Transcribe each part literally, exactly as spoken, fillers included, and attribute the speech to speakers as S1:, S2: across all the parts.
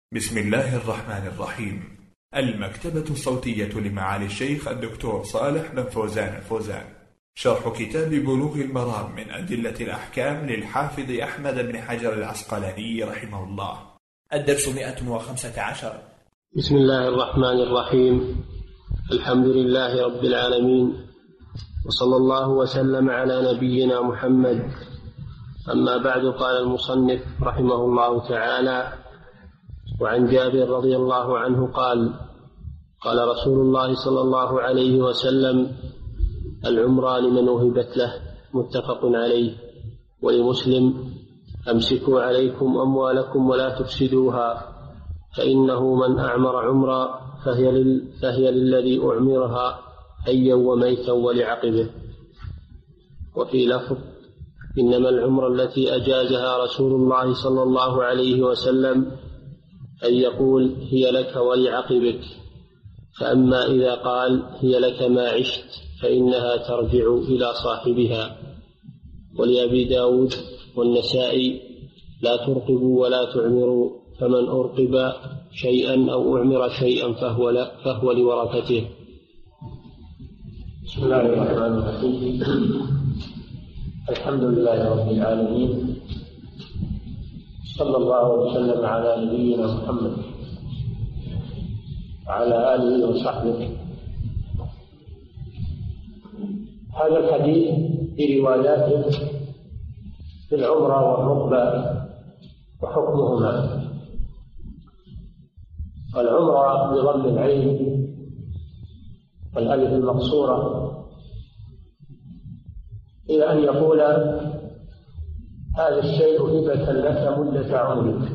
S1: بسم الله الرحمن الرحيم. المكتبة الصوتية لمعالي الشيخ الدكتور صالح بن فوزان الفوزان، شرح كتاب بلوغ المرام من أدلة الأحكام للحافظ أحمد بن حجر العسقلاني رحمه الله. الدرس مئة وخمسة عشر.
S2: بسم الله الرحمن الرحيم. الحمد لله رب العالمين، وصلى الله وسلم على نبينا محمد. أما بعد، قال المصنف رحمه الله تعالى: وعن جابر رضي الله عنه قال: قال رسول الله صلى الله عليه وسلم: العمرة لمن وهبت له. متفق عليه. ولمسلم: أمسكوا عليكم أموالكم ولا تفسدوها، فإنه من أعمر عمرا فهي, لل... فهي للذي أعمرها حيا وميتا ولعقبه. وفي لفظ: إنما العمرة التي أجازها رسول الله صلى الله عليه وسلم أن يقول هي لك ولعقبك، فأما إذا قال هي لك ما عشت فإنها ترجع إلى صاحبها. ولأبي داود والنسائي: لا ترقبوا ولا تعمروا، فمن أرقب شيئا أو أعمر شيئا فهو, لا فهو لورثته.
S3: بسم الله الرحمن الرحيم. الحمد لله رب العالمين، صلى الله وسلم على نبينا محمد وعلى آله وصحبه. هذا الحديث في رواياته في العمرة والركبة وحكمهما. العمرة بضم العين والألف المقصورة إلى أن يقول هذا الشيء هبة لك مدة عمرك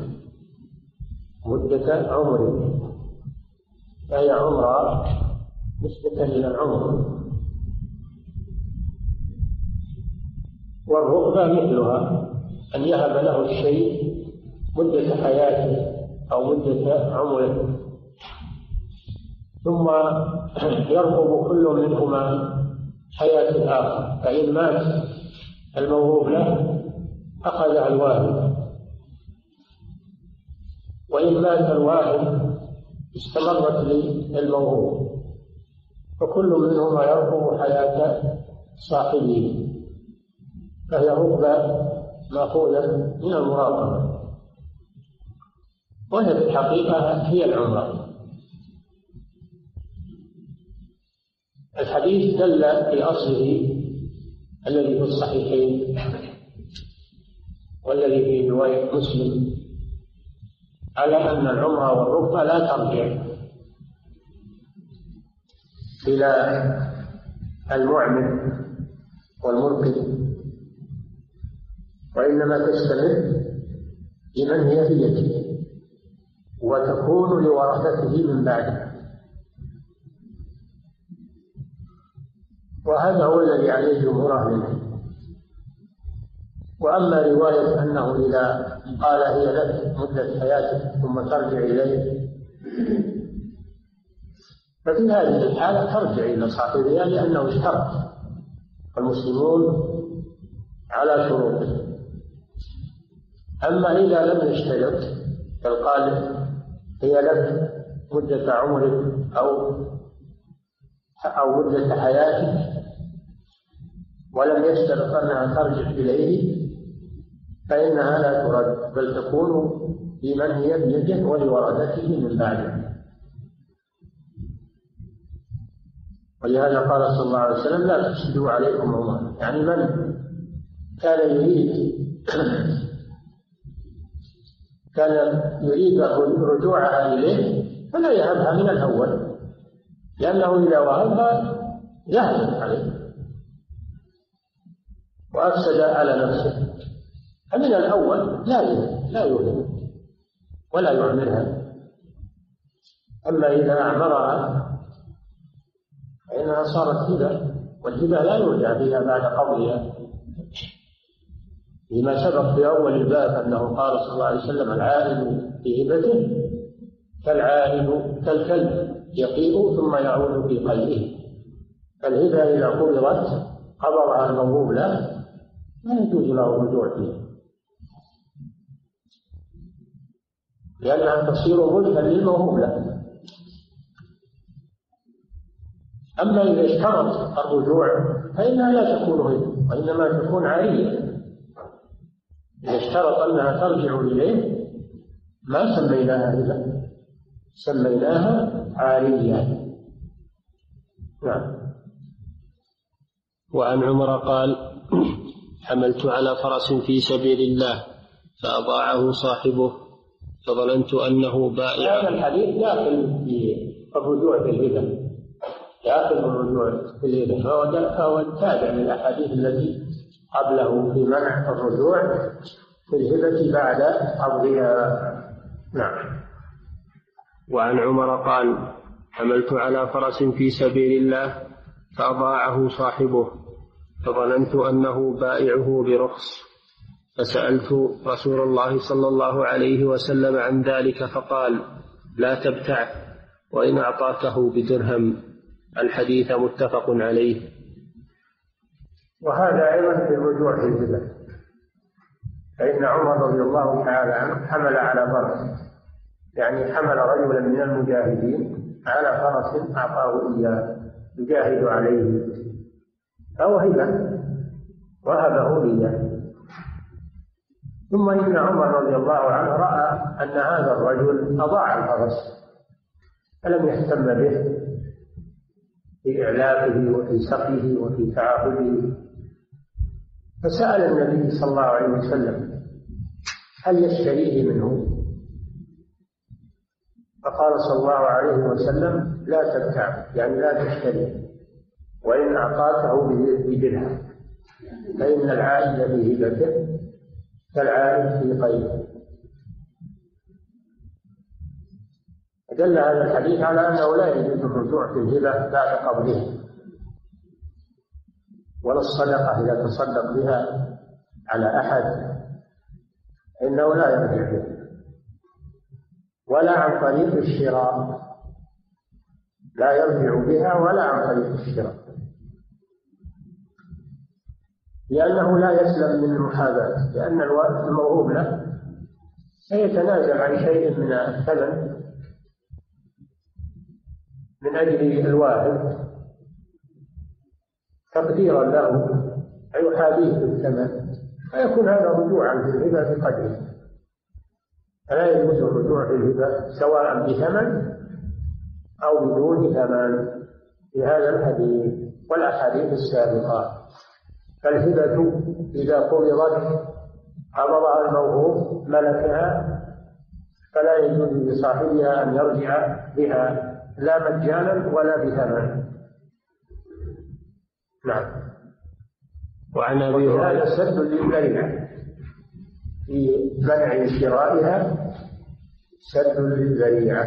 S3: مدة عمرك فهي عمرة نسبة إلى العمر. والركبة مثلها، أن يهب له الشيء مدة حياته أو مدة عمره، ثم يرقب كل منهما حياة الآخر، فإن مات الموهوب له أخذها الواهب، وإن مات الواهب استمرت للموهوب، فكل منهما يرقب حياة صاحبه، فهي ركبة مأخوذة من المراقبة، وهي في الحقيقة هي العمرة. الحديث دل في أصله الذي في الصحيحين والذي في رواية مسلم على أن العمرة والركبة لا ترجع إلى المعمر والمرقد، وإنما تستمر لمن هي بيده وتكون لورثته من بعده. وهذا هو الذي عليه جمهور أهل العلم. وأما رواية أنه إذا قال هي لك مدة حياتك ثم ترجع إليه، ففي هذه الحالة ترجع إلى صاحبها لأنه اشترط المسلمون على شروطه. أما إذا لم يشترط فالقال هي لك مدة عمرك أو أو مدة حياتك ولم يشترط أنها ترجع إليه، فإنها لا ترد، بل تكون لمن هي بيده ولورثته من بعده. ولهذا قال صلى الله عليه وسلم: لا تفسدوا عليكم عمرا. يعني من كان يريد كان يريد رجوعها إليه فلا يهبها من الأول، لأنه إذا وهبها يهلك عليه وأفسد على نفسه. فمن الأول لا لا يهلك ولا يعملها. أما إذا أعمرها فإنها صارت هبة، والهبة لا يرجع فيها بعد قبضها، لما سبق في أول الباب أنه قال صلى الله عليه وسلم: العائد في هبته كالعائد كالكلب يقيء ثم يعود في قلبه. فالهبة إذا قبضت قبضها الموهوب له لا يجوز له الرجوع فيها. لأنها تصير ملكا للموهوب له. أما إذا اشترط الرجوع فإنها لا تكون هبة وإنما تكون عارية. إذا اشترط أنها ترجع إليه ما سميناها هبة، سميناها عارية. نعم.
S2: وعن عمر قال: حملت على فرس في سبيل الله فأضاعه صاحبه فظننت أنه بائع.
S3: هذا الحديث داخل في الرجوع في الهبة، داخل الرجوع في الهبة، فهو تابع للأحاديث التي قبله في منع الرجوع في الهبة بعد قبضها. نعم.
S2: وعن عمر قال: حملت على فرس في سبيل الله فأضاعه صاحبه فظننت أنه بائعه برخص فسألت رسول الله صلى الله عليه وسلم عن ذلك فقال: لا تبتعه وإن أعطاكه بدرهم. الحديث متفق عليه.
S3: وهذا أيضا في الرجوع في الهبة، فإن عمر رضي الله تعالى عنه حمل على فرس، يعني حمل رجلا من المجاهدين على فرس أعطاه إياه يجاهد عليه، فهو هبة وهبه إياه. ثم إن عمر رضي الله عنه رأى أن هذا الرجل أضاع الفرس فلم يهتم به في إعلافه وفي سقيه وفي تعاهده، فسأل النبي صلى الله عليه وسلم: هل يشتريه منه؟ فقال صلى الله عليه وسلم: لا تبتع، يعني لا تشتري، وإن أعطاته بدرهم، فإن العائد في هبته كالعائد في قيده. دل هذا الحديث على أنه لا يجوز الرجوع في الهبة بعد قبضها، ولا الصدقة إذا تصدق بها على أحد إنه لا يرجع بها، ولا عن طريق الشراء، لا يرجع بها ولا عن طريق الشراء، لأنه لا يسلم من المحاباة، لأن الموهوب له سيتنازل عن شيء من الثمن من أجل الواهب تقديرا له فيحابيه بالثمن، فيكون هذا رجوعا في الهبة بقدره. فلا يجوز الرجوع في الهبة سواء بثمن أو بدون ثمن في هذا الحديث والأحاديث السابقة. فالهبة إذا قبضت قبضها الموهوب ملكها فلا يجوز لصاحبها أن يرجع بها لا مجانا ولا بثمن. نعم.
S2: وعن أبي هريرة:
S3: هذا سد للذريعة في منع شرائها، سد للذريعة،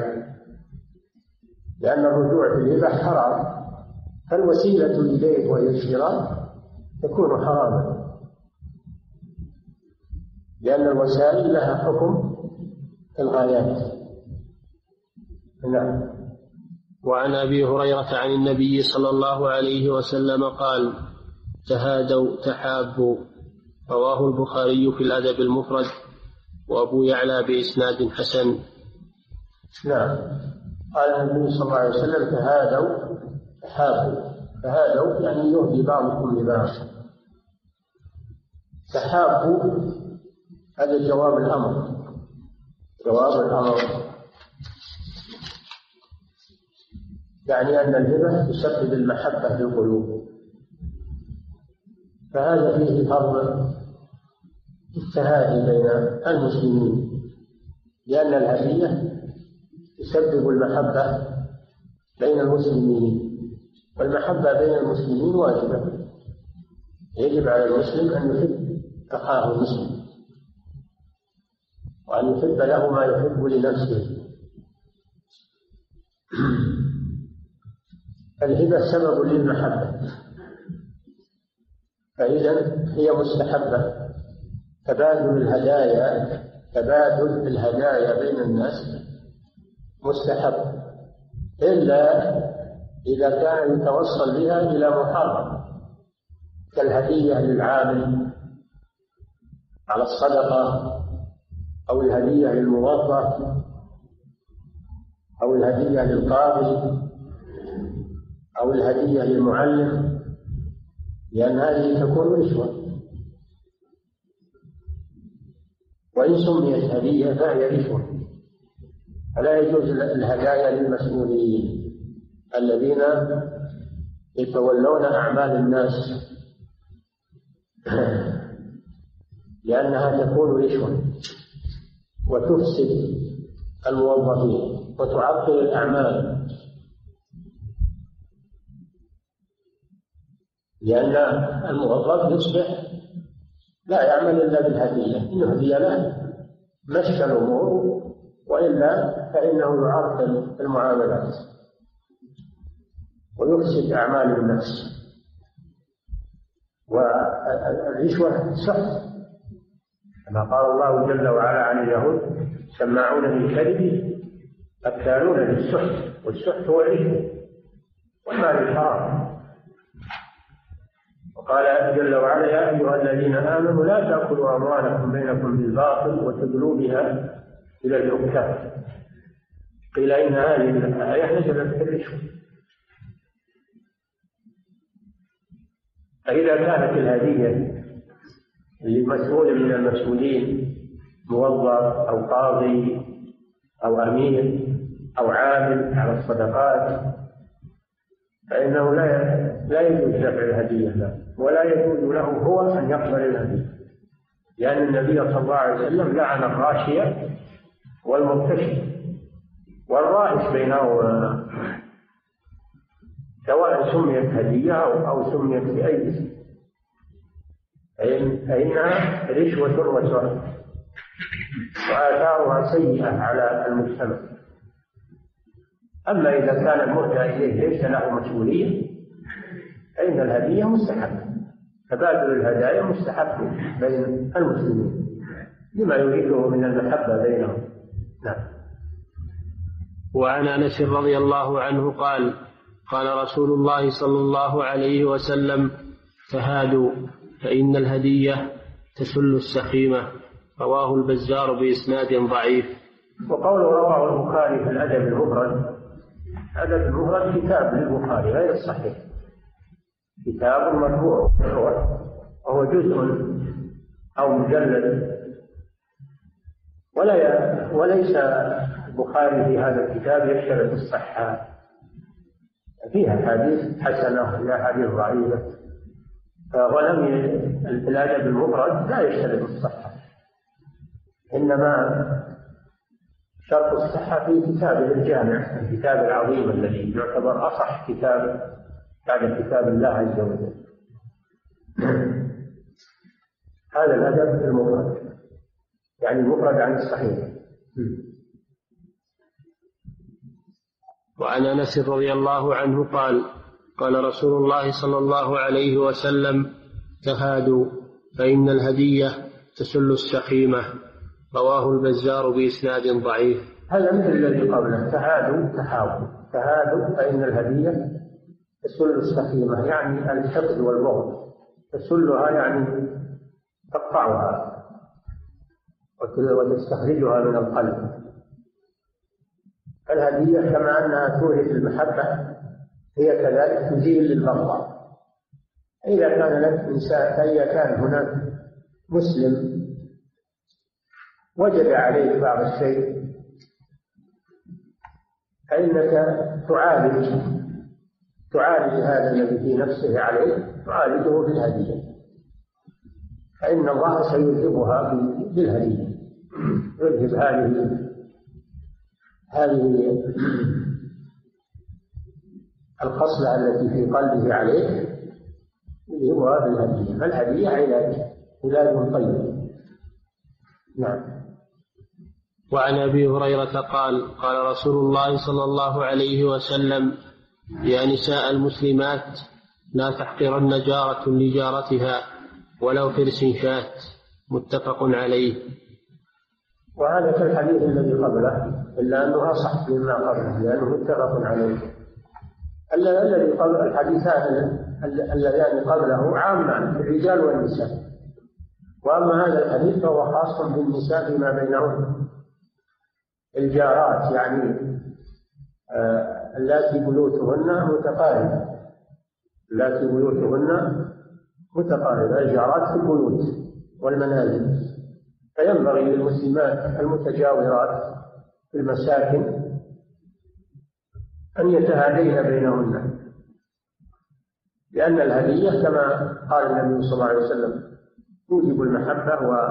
S3: لأن الرجوع في الهبة حرام، فالوسيلة إليه وهي الشراء تكون حراما، لأن الوسائل لها حكم الغايات. نعم.
S2: وعن أبي هريرة عن النبي صلى الله عليه وسلم قال: تهادوا تحابوا. رواه البخاري في الأدب المفرد وأبو يعلى بإسناد حسن.
S3: نعم. قال النبي صلى الله عليه وسلم: تهادوا تحابوا. تهادوا يعني يهدي بعضكم لبعض. تحابوا هذا جواب الأمر، جواب الأمر يعني أن الهبة تسبب المحبة في القلوب، فهذا فيه فرض التهادي بين المسلمين، لأن الهدية تسبب المحبة بين المسلمين، والمحبة بين المسلمين واجبة، يجب على المسلم أن يحب أخاه المسلم وأن يحب له ما يحب لنفسه. الهبة سبب للمحبة، فإذا هي مستحبة. تبادل الهدايا تبادل الهدايا بين الناس مستحب، إلا إذا كان يتوصل بها إلى محرم، كالهدية للعامل على الصدقة أو الهدية للموظف أو الهدية للقاضي أو الهدية للمعلم، لأن هذه تكون رشوة، وإن سميت هدية فهي رشوة. فلا يجوز الهدايا للمسؤولين الذين يتولون أعمال الناس، لأنها تكون رشوة وتفسد الموظفين وتعطل الأعمال، لأن الموظف يصبح لا يعمل إلا بالهدية، إن هدي له مشى الأمور، وإلا فإنه يعطل المعاملات ويفسد أعمال النفس. والرشوة سحت، كما قال الله جل وعلا عن اليهود: سماعون للكذب أكالون للسحت، والسحت هو الرشوة والمال الحرام. وقال جل وعلا: يا أيها الذين آمنوا لا تأكلوا أموالكم بينكم بالباطل وتدلوا بها إلى الحكام. قيل إن هذه الآية نزلت في الرشوة. فإذا كانت الهدية لمسؤول من المسؤولين، موظف أو قاضي أو أمير أو عامل على الصدقات، فإنه لا لا يجوز دفع الهدية له، ولا يجوز له هو أن يقبل الهدية، لأن النبي صلى الله عليه وسلم لعن الراشية والمرتشي والرائش بينهما، سواء سميت هدية أو سميت بأي اسم، فإنها رشوة وسحت وآثارها سيئة على المجتمع. أما إذا كان المهدى إليه ليس له مسؤولية فإن الهدية مستحبة، تبادل الهدايا مستحب بين المسلمين لما يريده من المحبة بينهم. نعم.
S2: وعن أنس رضي الله عنه قال: قال رسول الله صلى الله عليه وسلم: تهادوا فإن الهدية تسل السخيمة. رواه البزار بإسناد ضعيف.
S3: وقوله رواه البخاري في الأدب المفرد، الأدب المفرد كتاب للبخاري غير الصحيح، كتاب مرفوع وهو جزء أو مجلد، ولا وليس البخاري في هذا الكتاب يشترط الصحة، فيها حديث حسنة وفيها حديث ضعيفة، ولم الأدب المفرد لا يشترط الصحة، إنما شرط الصحة في كتاب الجامع، الكتاب العظيم الذي يعتبر أصح كتاب بعد كتاب الله عز وجل. هذا الأدب المفرد، يعني المفرد عن الصحيح.
S2: وعن أنس رضي الله عنه قال: قال رسول الله صلى الله عليه وسلم: تهادوا فإن الهدية تسل السخيمة. رواه البزار بإسناد ضعيف.
S3: هذا مثل الذي قبله: تهادوا تحاولوا، تهادوا فإن الهدية تسل السخيمة، يعني الحقد والبغض، تسلها يعني تقطعها وتستخرجها من القلب. الهدية كما أنها تورث المحبة هي كذلك تزيل للبغضاء. إذا كان لك إنسان، فإذا كان هناك مسلم وجد عليه بعض الشيء فإنك تعالج تعالج هذا الذي في نفسه عليه، تعالجه بالهدية، فإن الله سيذهبها بالهدية، يذهب هذه هذه الخصلة التي في قلبه عليه، يذهبها بالهدية. فالهدية علاج علاج طيب. نعم.
S2: وعن أبي هريرة قال: قال رسول الله صلى الله عليه وسلم: يا نساء المسلمات لا تحقرن جارة لجارتها ولو فرس شاة. متفق عليه.
S3: وهذا كالحديث الذي قبله، إلا أنه أصح مما قبله لأنه متفق عليه. الذي قبل الحديثان اللذان قبله عامان الرجال والنساء، وأما هذا الحديث فهو خاص بالنساء فيما بينهن. الجارات يعني اللاتي بيوتهن متقاربة اللاتي بيوتهن متقاربة الجارات في البيوت والمنازل، فينبغي للمسلمات المتجاورات في المساكن أن يتهادين بينهن، لأن الهدية كما قال النبي صلى الله عليه وسلم توجب المحبة و...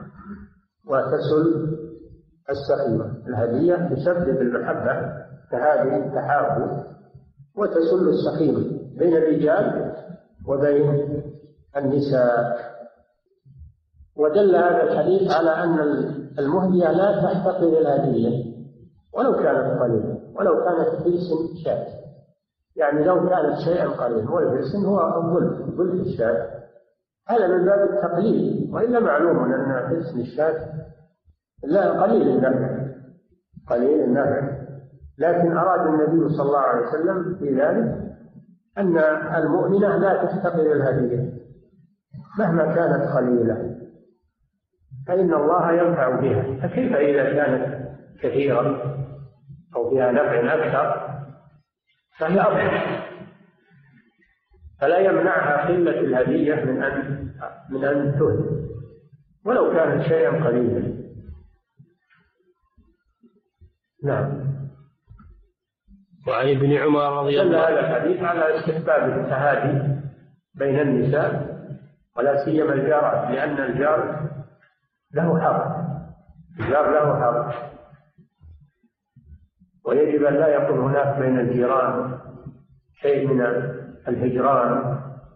S3: وتسل السخيمة. الهدية تسبب المحبة تهادي تحاب وتسل السخيمة بين الرجال وبين النساء. ودل هذا الحديث على أن المهدية لا تحتقر الهدية ولو كانت قليلة، ولو كانت بلسن شاة، يعني لو كانت شيئا قليلا، والبلسن هو الظلف ظلف الشاة، هذا من باب التقليل، وإلا معلوم أن بلسن الشاة لا قليل النفع قليل النفع لكن أراد النبي صلى الله عليه وسلم في ذلك أن المؤمنة لا تحتقر الهدية مهما كانت قليلة، فإن الله ينفع بها، فكيف إذا كانت كثيرة أو فيها نفع أكثر فهي أفضل. فلا يمنعها قلة الهدية من أن من أن تهدى ولو كانت شيئا قليلا. نعم.
S2: وعن ابن عمر رضي الله
S3: عنه هذا الحديث على استحباب التهادي بين النساء ولا سيما الجارات، لأن الجار له حق الجار له حق ويجب أن لا يكون هناك بين الجيران شيء من الهجران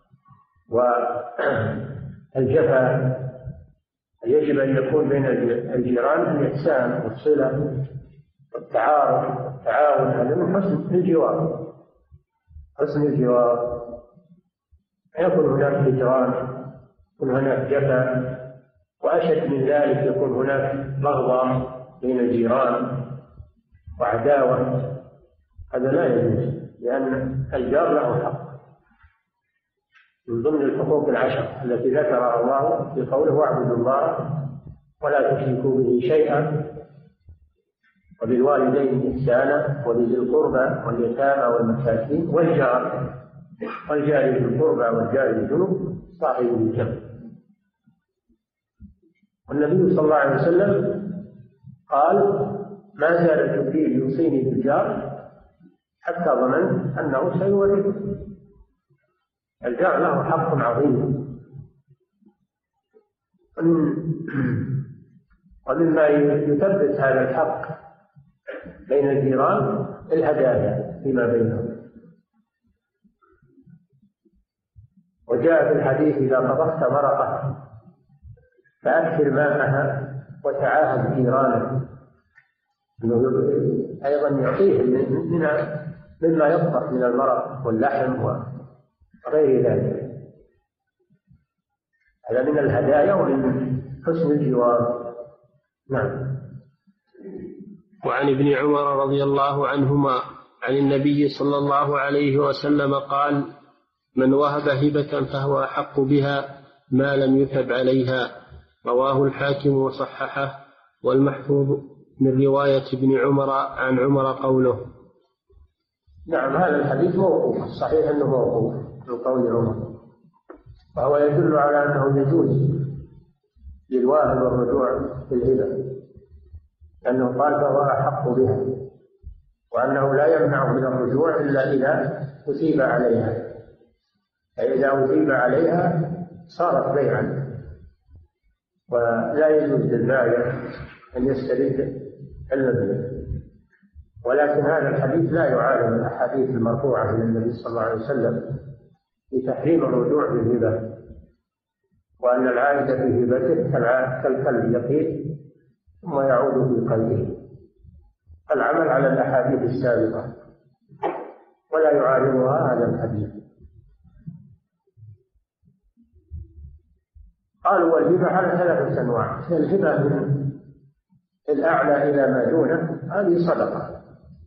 S3: والجفا. يجب أن يكون بين الجيران الإحسان والصلة والتعارف والتعاون، هذا من حسن الجوار حسن الجوار يكون هناك هجران، يكون هناك جفا، وأشد من ذلك يكون هناك بغضة بين الجيران وعداوة، هذا لا يجوز، لأن الجار له حق من ضمن الحقوق العشر التي ذكرها الله في قوله واعبدوا الله ولا تشركوا به شيئا وبالوالدين إحسانا وبذي القربى واليتامى والمساكين والجار والجار ذي القربى والجار الجنب صاحب الجنب. والنبي صلى الله عليه وسلم قال ما زال جبريل يوصيني بالجار حتى ظننت أنه سيورثه. الجار له حق عظيم. ومما يثبت هذا الحق بين الجيران الهدايا فيما بينهم. وجاء في الحديث إذا طبخت مرقة فأكثر ماءها وتعاهد جيرانك، أيضا يعطيه من مما يطبخ من المرق واللحم وغير ذلك. هذا من الهدايا ومن حسن الجوار. نعم.
S2: وعن ابن عمر رضي الله عنهما عن النبي صلى الله عليه وسلم قال من وهب هبة فهو أحق بها ما لم يثب عليها. رواه الحاكم وصححه، والمحفوظ من رواية ابن عمر عن عمر قوله.
S3: نعم، هذا الحديث موقوف، صحيح أنه موقوف من قول عمر، وهو يدل على أنه يجوز للواهب الرجوع في الهبة، لأنه قال فهو أحق بها، وأنه لا يمنع من الرجوع إلا إذا أثيب عليها، فإذا أثيب عليها صارت بيعا، ولا يجوز للبائع أن يسترد المبيع. ولكن هذا الحديث لا يعارض الأحاديث المرفوعة إلى النبي صلى الله عليه وسلم في تحريم الرجوع بالهبة، وأن العائد في هبته كالكلب يقيل ثم يعود في قلبه. العمل على الأحاديث السابقة ولا يعارضها هذا الحديث. قالوا والهبة على ثلاثة أنواع: الهبة من الأعلى إلى ما دونه، هذه صدقة.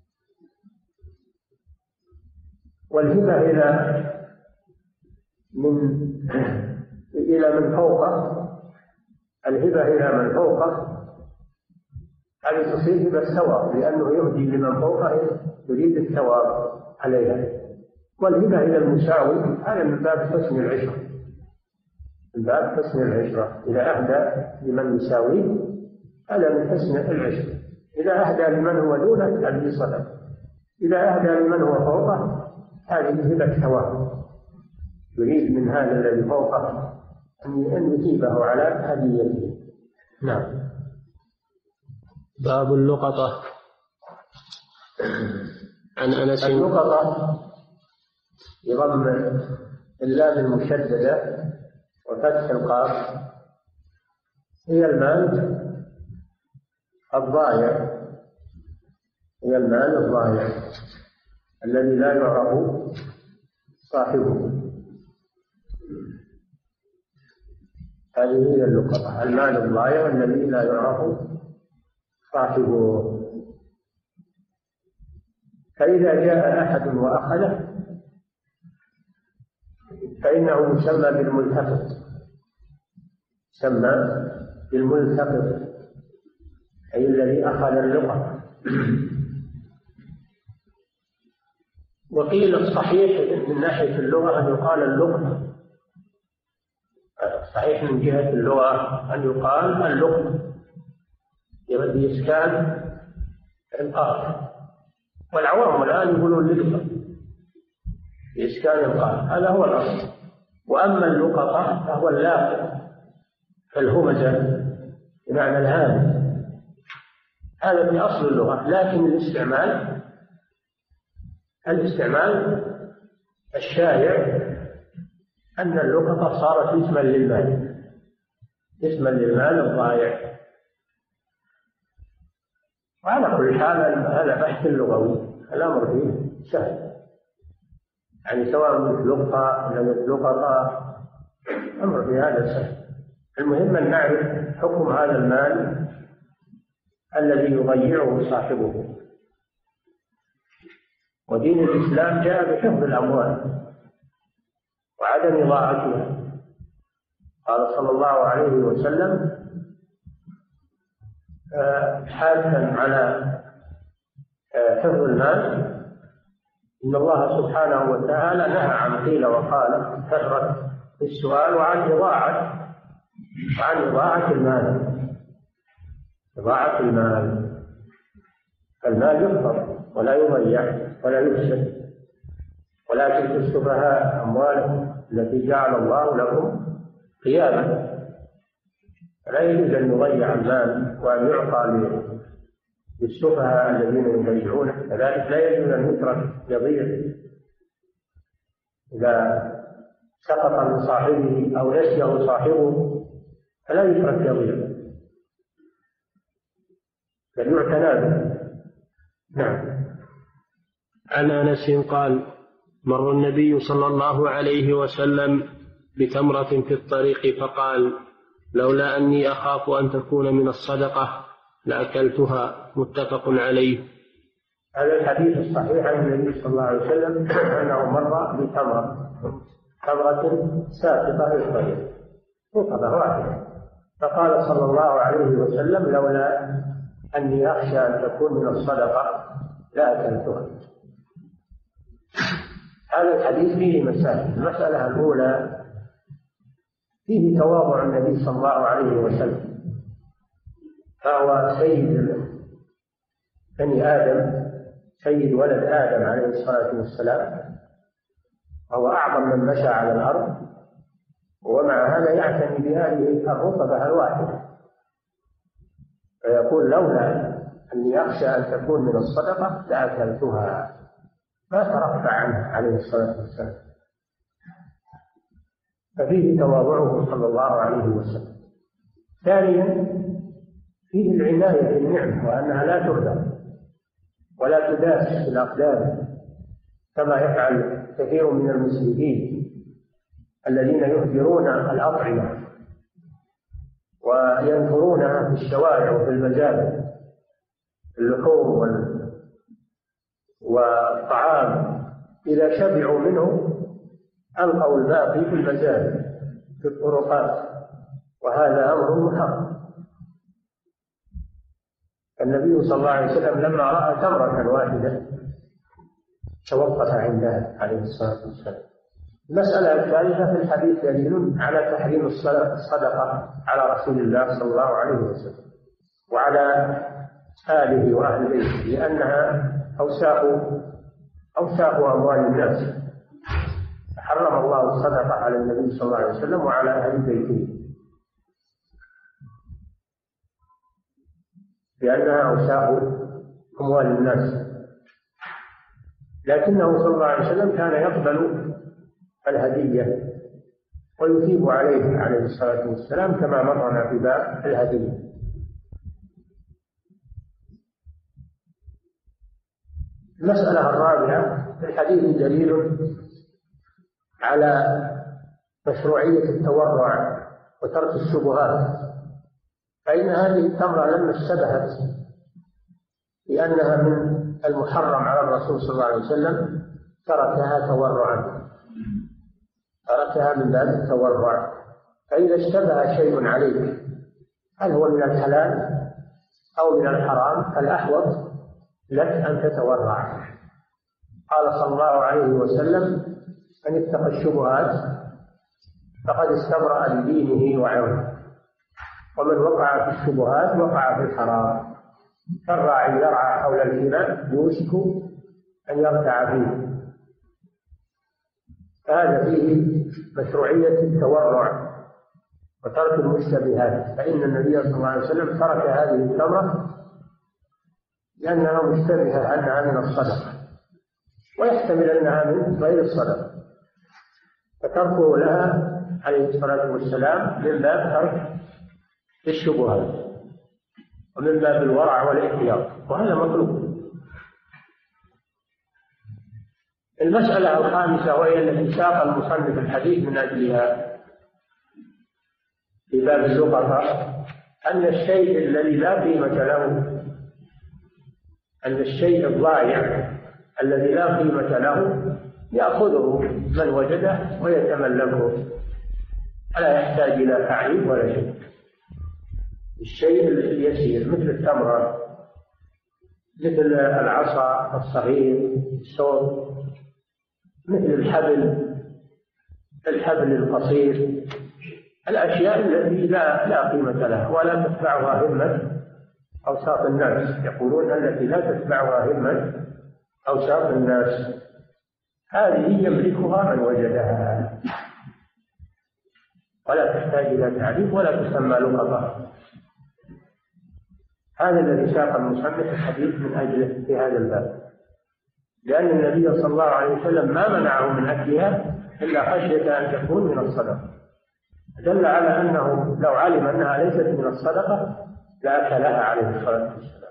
S3: والهبة إلى من إلى من فوقه، الهبة إلى من فوقه، هذه تصيب بالثواب، لأنه يهدي لمن فوقه يريد الثواب عليها. والهبة إلى المساوي هذا من باب حسن العشرة، من باب حسن العشرة. إذا أهدى لمن يساويه هذا من حسن العشرة. إذا أهدى لمن هو دونه هذه صدقة، إذا أهدى لمن هو فوقه هذه هبة ثواب، يريد من هذا الذي فوقه أن يثيبه على هديته. نعم.
S2: باب اللقطة. عن أنس.
S3: اللقطة بضم اللام المشددة وفتح القاف هي المال الضائع، هي المال الضائع الذي لا يعرف صاحبه. هذه هي اللقطة، المال الضائع الذي لا يعرف صاحبه. فإذا جاء أحد وأخذه فإنه يسمى بالملتقط، يسمى بالملتقط أي الذي أخذ اللقطة. وقيل الصحيح من ناحية اللغة أن يقال اللقطة، صحيح من جهة اللغة أن يقال اللقطة بإسكان القاف، والعوام الآن يقولون اللقطة بإسكان القاف، هذا هو الأصل. وأما اللقطة فهو اللاقط كالهمزة بمعنى الهامز، هذا في أصل اللغة. لكن الاستعمال الاستعمال الشائع أن اللقطة صارت اسما للمال، اسما للمال الضائع. وعلى كل حال هذا بحث لغوي، الأمر فيه سهل، يعني سواء مثل لقطة ولا مثل لقطة الأمر في هذا سهل. المهم أن نعرف حكم هذا المال الذي يضيعه صاحبه. ودين الإسلام جاء بحفظ الأموال وعدم إضاعتها. قال صلى الله عليه وسلم حاثا على حفظ المال: إن الله سبحانه وتعالى نهى عن قيل وقال كثرة السؤال وعن إضاعة وعن إضاعة المال. إضاعة المال، المال يحفظ ولا يضيع ولا يفسد، ولا تؤتوا السفهاء أموالهم التي جعل الله لكم قياما. فلا يجوز أن يضيع المال وأن يعطى للسفهاء الذين يضيعونه، كذلك لا يجوز أن يترك يضيع. إذا سقط من صاحبه أو نسيه صاحبه فلا يترك يضيع، بل يعتنى به. نعم.
S2: عن أنس قال: مر النبي صلى الله عليه وسلم بتمرة في الطريق فقال: لولا أني أخاف أن تكون من الصدقة لأكلتها. متفق عليه.
S3: هذا الحديث الصحيح عن النبي صلى الله عليه وسلم أنه مر بتمرة، تمرة ساقطة في الطريق، رطبة واحدة، فقال صلى الله عليه وسلم: لولا أني أخشى أن تكون من الصدقة لأكلتها. هذا الحديث فيه مسائل. المسألة الأولى فيه تواضع النبي صلى الله عليه وسلم، فهو سيد بني آدم، سيد ولد آدم عليه الصلاة والسلام، وهو أعظم من مشى على الأرض، ومع هذا يعتني بهذه الرطبة الواحدة، فيقول: لولا أني أخشى أن تكون من الصدقة لأكلتها، ما ترفع عنها عليه الصلاة والسلام. ففيه تواضعه صلى الله عليه وسلم. ثانيا فيه العناية بالنعمة، وأنها لا تهدر ولا تداس في الأقدام كما يفعل كثير من المسلمين الذين يهدرون الأطعمة وينثرونها في الشوارع وفي المزارع، اللحوم والطعام إذا شبعوا منه ألقوا الباقي في المزارع في الطرقات، وهذا أمر محرم. النبي صلى الله عليه وسلم لما رأى تمرة واحدة توقف عندها عليه الصلاة والسلام. المسألة الثالثة في الحديث دليل على تحريم الصدقة على رسول الله صلى الله عليه وسلم وعلى آله وأهل بيته، لأنها أوساخ أوساخ أموال الناس، حرم الله الصدقة على النبي صلى الله عليه وسلم وعلى أهل بيته لأنها أوساخ أموال الناس. لكنه صلى الله عليه وسلم كان يقبل الهدية ويثيب عليه عليه الصلاة والسلام كما مرنا في باب الهدية. المسألة الرابعة في الحديث دليل على مشروعية التورع وترك الشبهات، فإن هذه التمرة لما اشتبهت لأنها من المحرم على الرسول صلى الله عليه وسلم تركها تورعا، تركها من باب التورع. فإذا اشتبه شيء عليك هل هو من الحلال أو من الحرام فالأحوط لك أن تتورع. قال صلى الله عليه وسلم: من اتقى الشبهات فقد استبرأ لدينه وعرضه، ومن وقع في الشبهات وقع في الحرام. كالراعي يرعى حول الحمى يوشك أن يرتع فيه. هذا فيه مشروعية التورع وترك المشتبهات، فإن النبي صلى الله عليه وسلم ترك هذه التمرة لأنها مشتبهة أنها من الصدقة، ويحتمل أنها من غير الصدقة، فتركه لها عليه الصلاة والسلام من باب ترك الشبهات ومن باب الورع والاحتياط، وهذا مطلوب. المسألة الخامسة وهي التي ساق المصنف الحديث من أجلها في باب اللقطة، أن الشيء الذي لا قيمة له، أن الشيء الضائع الذي لا قيمة له يأخذه من وجده ويتملكه، فلا يحتاج إلى تعريف ولا شيء. الشيء اليسير مثل التمرة، مثل العصا الصغير، الثوب، مثل الحبل الحبل القصير، الأشياء التي لا لا قيمة لها ولا تتبعها همة أوساط الناس، يقولون التي لا تتبعها همة أوساط الناس، هذه يملكها من وجدها ولا تحتاج إلى تعريف ولا تسمى لقطة. هذا الذي ساق المصنف الحديث من أجله في هذا الباب، لأن النبي صلى الله عليه وسلم ما منعه من أكلها إلا خشية أن تكون من الصدقة، دل على أنه لو علم أنها ليست من الصدقة لأكلها عليه الصلاة والسلام.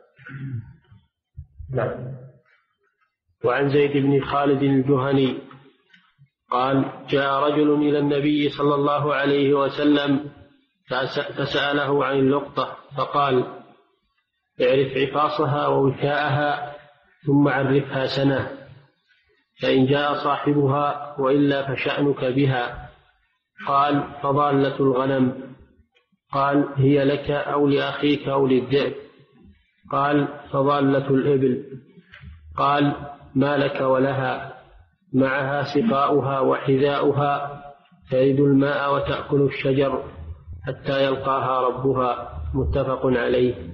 S3: نعم.
S2: وعن زيد بن خالد الجهني قال: جاء رجل إلى النبي صلى الله عليه وسلم فسأله عن اللقطة، فقال: اعرف عفاصها ووكاءها ثم عرفها سنة، فإن جاء صاحبها وإلا فشأنك بها. قال: فضالة الغنم. قال: هي لك أو لأخيك أو للذئب. قال: فضالة الإبل. قال: ما لك ولها؟ معها سقاؤها وحذاؤها، ترد الماء وتأكل الشجر حتى يلقاها ربها. متفق عليه.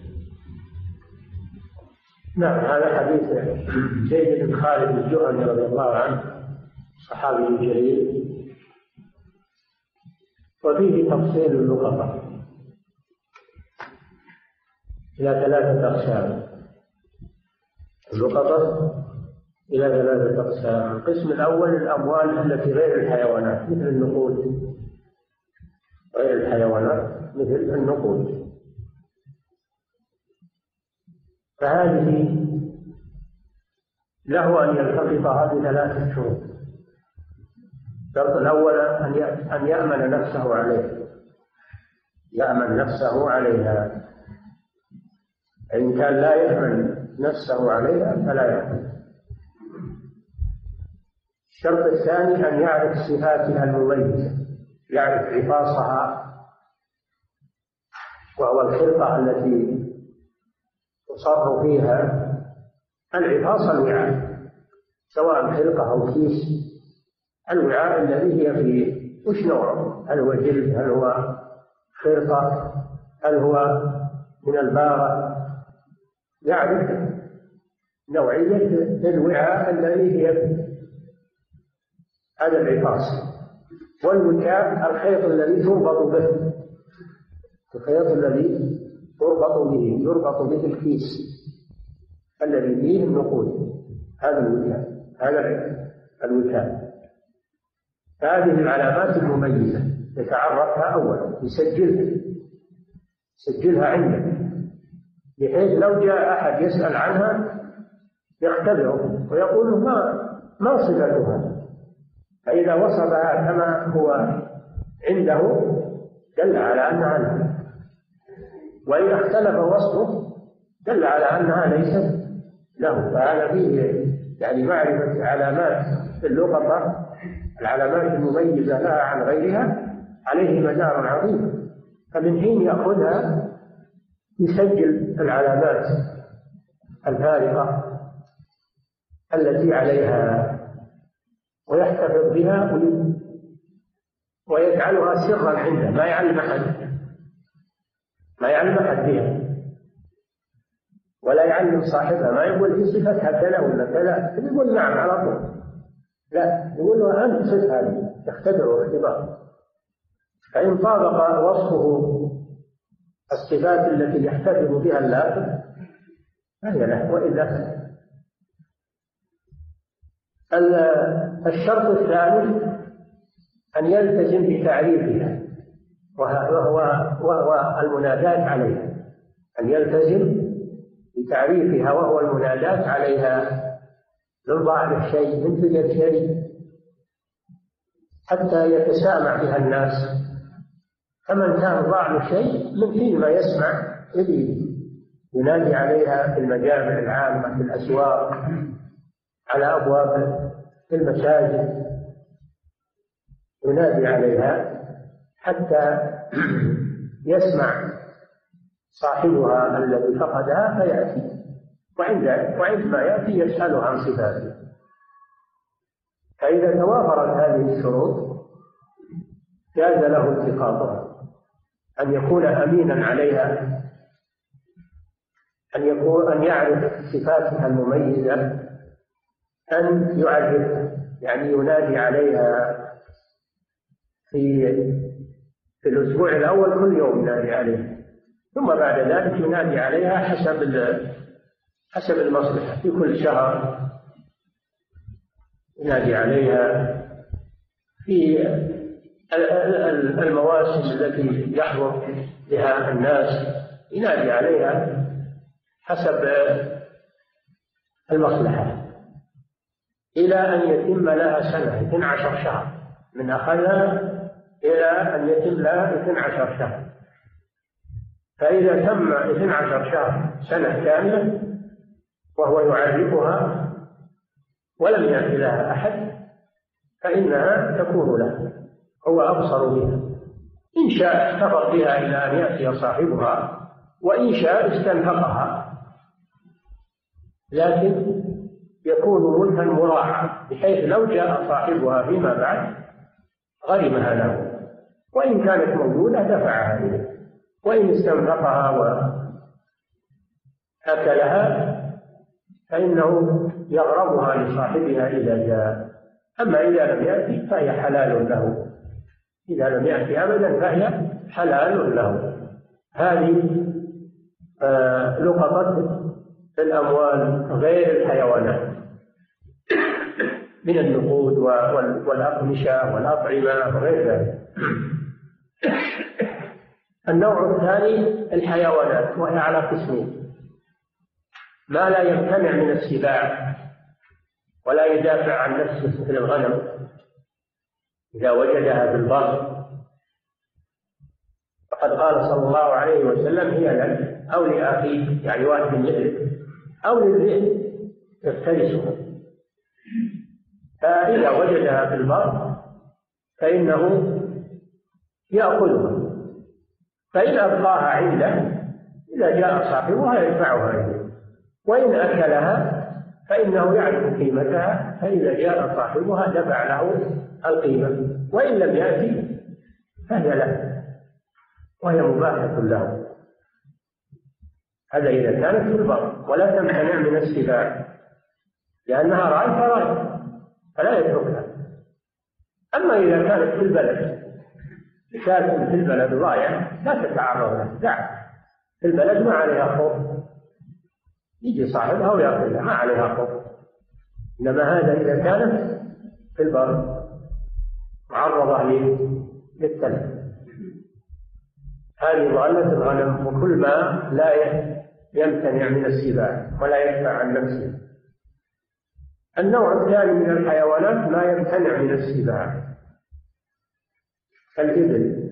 S3: نعم. هذا حديث زيد بن خالد الجهني رضي الله عنه، صحابي جليل، وفيه تفصيل اللقطة إلى ثلاثة أقسام. اللقطة إلى ثلاثة أقسام. القسم الأول الأموال التي غير الحيوانات مثل النقود، غير الحيوانات مثل النقود، فهذه له أن يلتقطها بثلاثة شروط. الشرط الأول أن يأمن نفسه عليه، يأمن نفسه عليها، إن كان لا يأمن نفسه عليها فلا يأمن. الشرط الثاني أن يعرف صفاتها المميزة، يعرف عفاصها وهو الخرقة التي يصر فيها. العفاص الوعاء سواء حلقة أو كيس، الوعاء الذي هي فيه وش نوعه؟ هل هو جلد؟ هل هو خرقة؟ هل هو من البارة؟ يعرف نوعية الوعاء الذي هي فيه، هذا العفاص. والوكاء الخيط الذي تربط به، الخيط الذي يربط به يربط به الكيس الذي فيه النقود، هذا الوكاء، هذا الوكاء. هذه العلامات المميزة يتعرفها أولا، يسجلها يسجلها عنده، بحيث لو جاء أحد يسأل عنها يختبره ويقول ما ما صفتها، فإذا وصفها كما هو عنده دل على أنها له، وإذا اختلف وصفه دل على أنها ليست له. فهذا فيه يعني معرفة علامات اللقطة، العلامات المميزة لها عن غيرها، عليه مدار عظيم. فمن حين يأخذها يسجل العلامات الفارقة التي عليها ويحتفظ بها ويجعلها سرا عنده، ما يعلم أحد ما يعلم أحد بها، ولا يعلم صاحبها. ما يقول في صفتها كذا ولا كذا، يقول نعم على طول، لا، يقول له أنت صف هذه، يختبره اختبار، فإن طابق وصفه الصفات التي يحتفظ بها اللافظ فهي له، وإلا الشرط الثالث أن يلتزم بتعريفها، وهو وهو المنادات عليها، أن يلتزم بتعريفها وهو المنادات عليها، يرضى بالشيء ينتج الشيء حتى يتسامع بها الناس. فمن كان ضاع شيء من حين ما يسمع يدي ينادي عليها في المجامع العامة، في الأسواق، على أبواب المساجد، ينادي عليها حتى يسمع صاحبها الذي فقدها فيأتي، وعند وعندما يأتي يسأله عن صفاته. فإذا توافرت هذه الشروط جاز له التقاطها، أن يكون أمينا عليها، أن يكون أن يعرف صفاتها المميزة، أن يعرفها يعني ينادي عليها في في الأسبوع الأول كل يوم ينادي عليها، ثم بعد ذلك ينادي عليها حسب حسب المصلحة، في كل شهر ينادي عليها، في المواسم التي يحضر بها الناس ينادي عليها حسب المصلحة، إلى أن يتم لها سنة اثني عشر شهر، من أخذها إلى أن يتم لها اثني عشر شهر. فإذا تم اثني عشر شهر سنة كاملة وهو يعرفها ولم يأتي لها أحد فإنها تكون له، هو أبصر بها. إن شاء احتفظ بها إلى أن يأتي صاحبها، وإن شاء استنفقها، لكن يكون ملكا مراعا بحيث لو جاء صاحبها فيما بعد غرمها له، وإن كانت موجودة دفعها إليه، وإن استنفقها وأكلها فإنه يغرمها لصاحبها إذا جاء. أما إذا لم يأتي فهي حلال له، إذا لم يأتي أبدا فهي حلال له. هذه آه لقطة الأموال غير الحيوانات من النقود والأقمشة والأطعمة وغير ذلك. النوع الثاني الحيوانات، وهي على قسمين: ما لا يمتنع من السباع ولا يدافع عن نفسه مثل الغنم إذا وجدها في البر، فقد قال صلى الله عليه وسلم: هي لك أو لأخيك، يعني واحد من مثلك، أو للذئب يفترسها. فإذا وجدها في البر فإنه يأخذها، فإن أبقاها عنده إذا جاء صاحبها يدفعها إليه. وإن أكلها فإنه يعرف قيمتها، فإذا جاء صاحبها دفع له القيمة، وإن لم يأتي فهي له وهي مباحة له. هذا إذا كانت في البر، ولا تمتنع من السباع لأنها راي فراي فلا يتركها. أما إذا كانت في البلد، كانت في البلد راية لا تتعرض لها، دعها في البلد ما عليها خوف، يجي صاحبها ويأخذها ما عليها خوف. إنما هذا إذا كانت في البر معرضة للتلف. هذه ضالة الغنم، وكل ما لا يمتنع من السباع ولا يدفع عن نفسه. النوع الثاني من الحيوانات ما يمتنع من السباع كالإبل،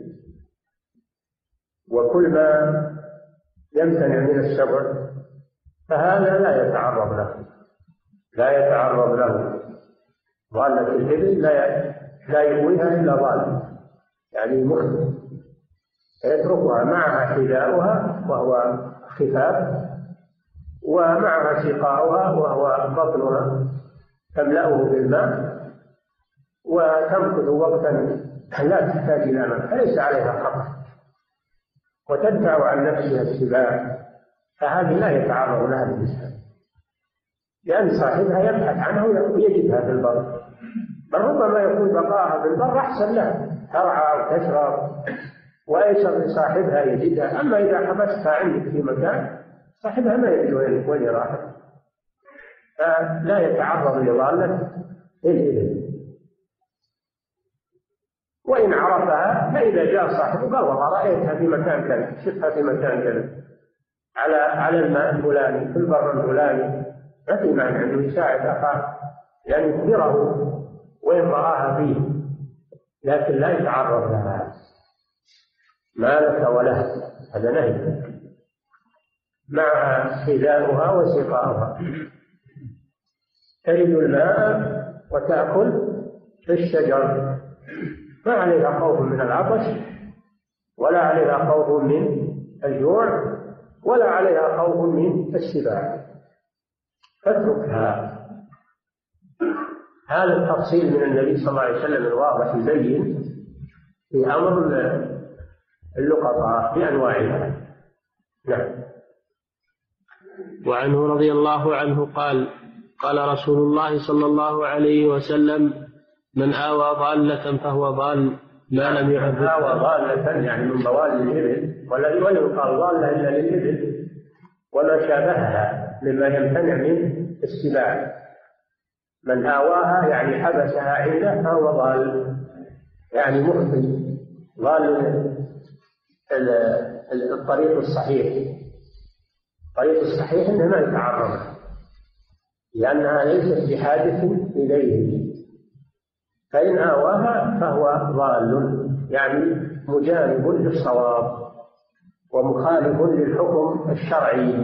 S3: وكل ما يمتنع من السبع فهذا لا يتعرض له لا يتعرض له ضالة الإبل لا لا يؤويها إلا ضال، يعني مخ يتركها معها حذاؤها وهو خفاف، ومعها سقاؤها وهو بطنها تملأه بالماء، وتمكث وقتا لا تحتاج إلى ماء فليس عليها خطر، وتدفع عن نفسها السباع، فهذه لا يتعرض لها الإنسان، لأن صاحبها يبحث عنها ويجدها في البر، بل ربما يكون بقاها في البر أحسن لها، ترعى وتشرب وأيسر لصاحبها يجدها. أما إذا حبستها عندك في مكان صاحبها ما يدري وين وين راحت، فلا يتعرض لضالة الإبل. وإن عرفها فإذا جاء صاحبه قال والله رأيتها في مكان كذا، شفتها في مكان كذا على على الماء الفلاني في البر الفلاني، ما في معنى أنه يساعد أخاه لأن يعني يخبره وين رآها فيه، لكن لا يتعرض لها، ما لك ولها، هذا نهي، مع حذاؤها وسقاؤها، ترد الماء وتأكل في الشجر، ما عليها خوف من العطش ولا عليها خوف من الجوع ولا عليها خوف من السباع، فاتركها. هذا التفصيل من النبي صلى الله عليه وسلم الواضح يبين في أمر اللقطاء بأنواعها. نعم.
S2: وعنه رضي الله عنه قال قال رسول الله صلى الله عليه وسلم من آوى ضالة فهو ضال ما لم يعبد.
S3: آوى ضالة يعني من ضوال الإبل، والذي ولم يقال ضالة إلا للإبل وما شابهها مما يمتنع من السباع. من آواها يعني حبسها عنده فهو ضال، يعني مخطئ ضال الطريق الصحيح. الطريق الصحيح انه ما يتعرض لأنها ليست بحادث إليه، فإن آواها فهو ضال يعني مجانب للصواب ومخالف للحكم الشرعي.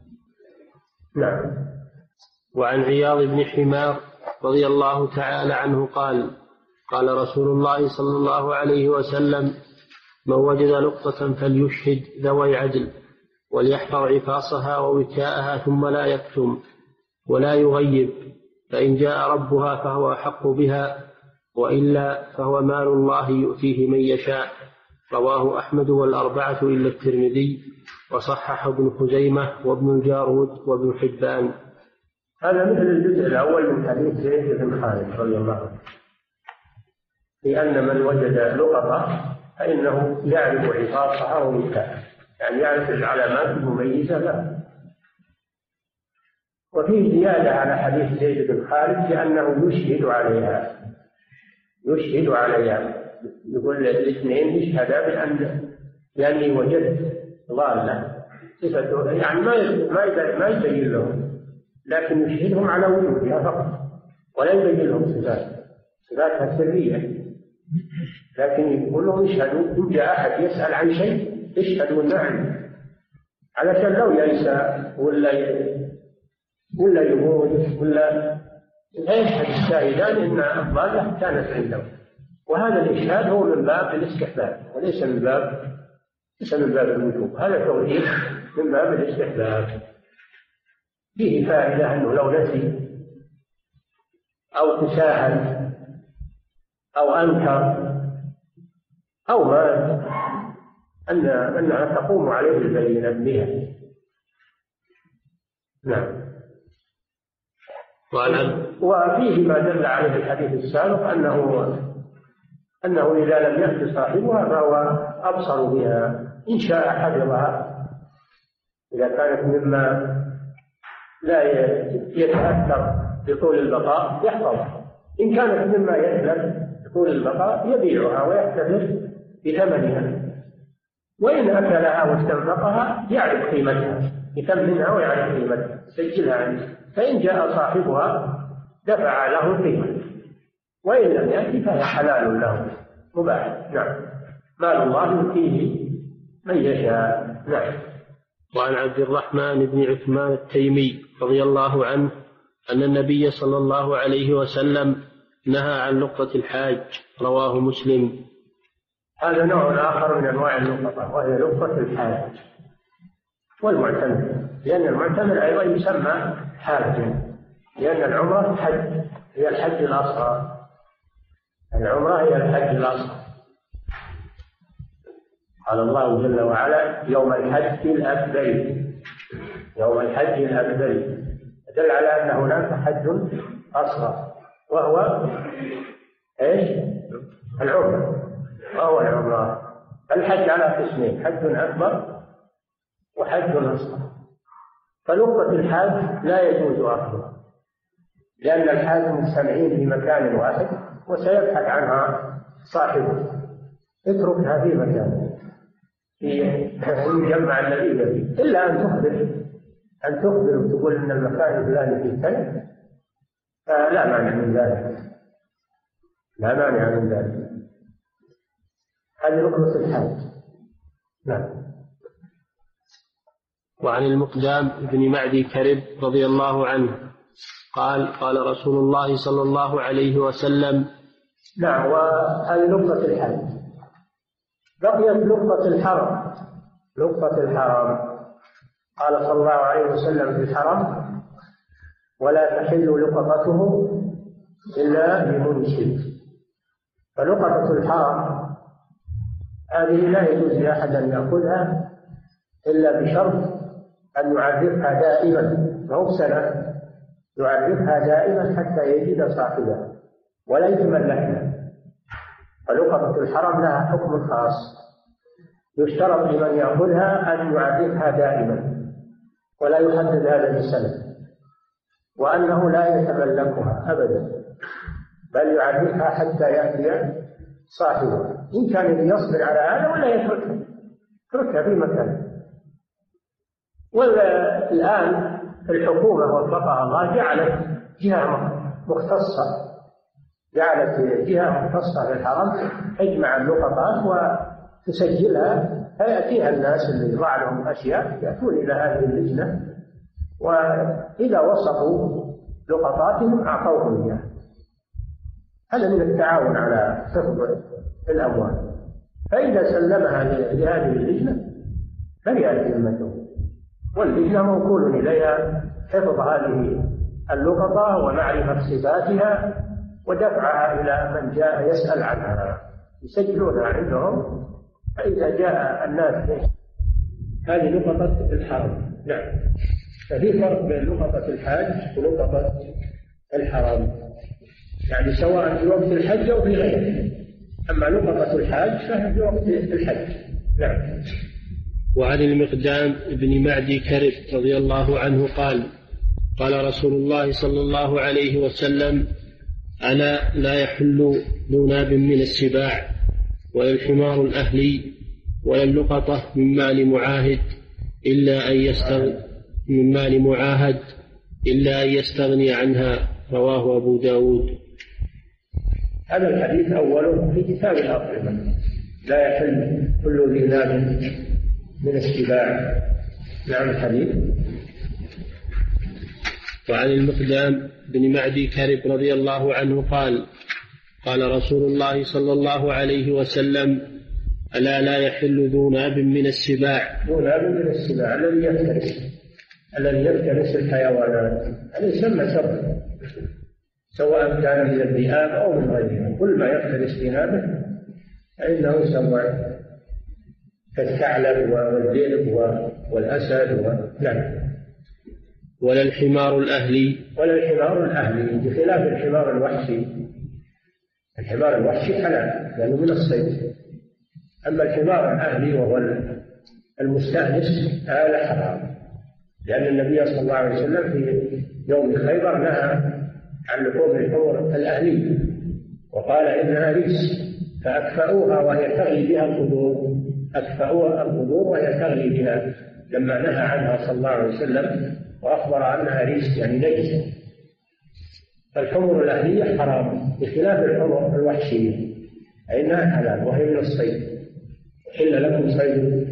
S3: نعم.
S2: وعن عياض بن حمار رضي الله تعالى عنه قال قال رسول الله صلى الله عليه وسلم من وجد لقطة فليشهد ذوي عدل وليحفظ عفاصها ووكاءها ثم لا يكتم ولا يغيب، فإن جاء ربها فهو أحق بها وإلا فهو مال الله يؤتيه من يشاء. رواه أحمد والأربعة إلا الترمذي، وصحح ابن خزيمة وابن الجارود وابن حبان.
S3: هذا مثل الجزء الأول من حديث زيد بن خالد رضي الله عنه، لأن من وجد لقطة فإنه يعرف عفاصها ووكاءها، يعني يعرف العلامات المميزة له. وفيه زيادة على حديث زيد بن خالد لأنه يشهد عليها يشهد عليها يقول الاثنين يشهدا بأن لأني وجدت ضالة صفته، يعني ما ما يبين لهم، لكن يشهدهم على وجودها فقط ولا يبين لهم صفات صفاتها سرية، لكن يقول لهم اشهدوا إن جاء أحد يسأل عن شيء اشهدوا نعم، علشان لو ينسى ولا ولا يموت ولا لا يشهد الشاهدان إن الضالة كانت عنده. وهذا الإشهاد هو من باب الاستحباب وليس من باب ليس من باب الوجوب، هذا توحيد من باب الاستحباب. فيه فائدة أنه لو نسي أو تساهل أو أنكر أو مات أن أنها تقوم عليه البينة بها. نعم. وفيه ما دل عليه الحديث السابق أنه أنه إذا لم يأت صاحبها فهو أبصر بها، إن شاء حفظها إذا كانت مما لا يتأثر بطول البقاء يحفظها، إن كانت مما يتلف بطول البقاء يبيعها ويحتفظ بثمنها، وإن أكلها واستنفقها يعرف قيمتها، يثمنها ويعرف قيمتها، سجلها عنده، فإن جاء صاحبها دفع له قيمة، وإن لم يأتي فهي حلال له مباح. نعم. مال الله يؤتيه من يشاء. نعم.
S2: وعن عبد الرحمن بن عثمان التيمي رضي الله عنه أن النبي صلى الله عليه وسلم نهى عن لقطة الحاج، رواه مسلم.
S3: هذا نوع آخر من أنواع اللقطة، وهي لقطة الحاج والمعتمر، لأن المعتمر أيضا يسمى حاجا، لأن العمرة حج، هي الحج الأصغر. العمرة هي الحج الأصغر. قال الله جل وعلا: يوم الحج الأكبر، يوم الحج الأكبر، دل على أن هناك حج أصغر وهو إيش؟ العمرة، وهو العمرة. الحج على قسمين: حج أكبر وحج أصغر. فلقطة الحاج لا يجوز أخذها، لأن الحاج مجتمعين في مكان واحد وسيبحث عنها صاحبه، اتركها في مكان في المجمع الذي يبي، إلا أن تخبر أن تخبر وتقول إن المكان الفلاني فيه كذا، فلا مانع من ذلك، لا مانع من ذلك. هذه لقطة الحاج. نعم.
S2: وعن المقدام بن معدي كرب رضي الله عنه قال: قال رسول الله صلى الله عليه وسلم.
S3: نعم. وهذه لقطة الحج. بقيت لقطة الحرم. لقطة الحرم قال صلى الله عليه وسلم في الحرم: ولا تحل لقطته إلا لمنشد. فلقطة الحرم هذه لا يجوز لأحد أن يأخذها إلا بشرط أن يعرفها دائما، مو سنة، يعرفها دائما حتى يجد صاحبها ولا يتملكها. فلقطة الحرم لها حكم خاص، يشترط لمن يأخذها أن يعرفها دائما ولا يحدد هذا بسنة، وأنه لا يتملكها أبدا، بل يعرفها حتى يأتي صاحبها، إن كان يصبر على هذا ولا يتركها، يتركها في مكان. والآن الحكومة وفقها الله جعلت جهة مختصة، جعلت جهة مختصة للحرم تجمع اللقطات وتسجلها، فيأتيها الناس اللي يضع لهم أشياء يأتون إلى هذه اللجنة، وإذا وصفوا لقطاتهم أعطوهم إياها. هذا من التعاون على حفظ الأموال. فإذا سلمها لهذه اللجنة برئت ذمته، واللجنة موكول إليها حفظ هذه اللقطة ومعرفة صفاتها ودفعها إلى من جاء يسأل عنها، يسجلونها عندهم، فإذا جاء الناس هذه لقطة الحرم. نعم. ففي فرق بين لقطة الحاج ولقطة الحرم، يعني سواء في وقت الحج أو في غيره، أما لقطة الحاج فهي في وقت الحج. نعم.
S2: وعن المقدام بن معدي كرب رضي الله عنه قال: قال رسول الله صلى الله عليه وسلم: ألا لا يحل ذو ناب من السباع، ولا الحمار الأهلي، ولا اللقطة من مال معاهد إلا أن يستغني من مال معاهد إلا أن يستغني عنها، رواه أبو داود.
S3: هذا الحديث أوله في كتاب الأطعمة: لا يحل كل ذي ناب من السباع. نعم. الحديث.
S2: وعن المقدام بن معدي كرب رضي الله عنه قال: قال رسول الله صلى الله عليه وسلم: ألا لا يحل ذو ناب من السباع.
S3: ذو ناب من السباع الذي يفترس الذي يفترس الحيوانات، هذا يسمى سبع، سواء كان من الذئاب أو من غيرها، كل ما يفترس بنابه فإنه سبع، كالثعلب والذئب والأسد و... نعم.
S2: ولا الحمار الأهلي
S3: ولا الحمار الأهلي بخلاف الحمار الوحشي. الحمار الوحشي حلال لأنه من الصيد، أما الحمار الأهلي وهو المستأنس هذا حرام، لأن النبي صلى الله عليه وسلم في يوم خيبر نهى عن لحوم الحمر الأهلي وقال إنها ريس فأكفأوها وهي تغلي بها القدور، أكفأوها القدور وهي تغلي بها، لما نهى عنها صلى الله عليه وسلم وأخبر أنها ريس يعني نجس. فالحمر الأهلية حرام بخلاف الحمر الوحشية فإنها حلال وهي من الصيد. حل لكم صيد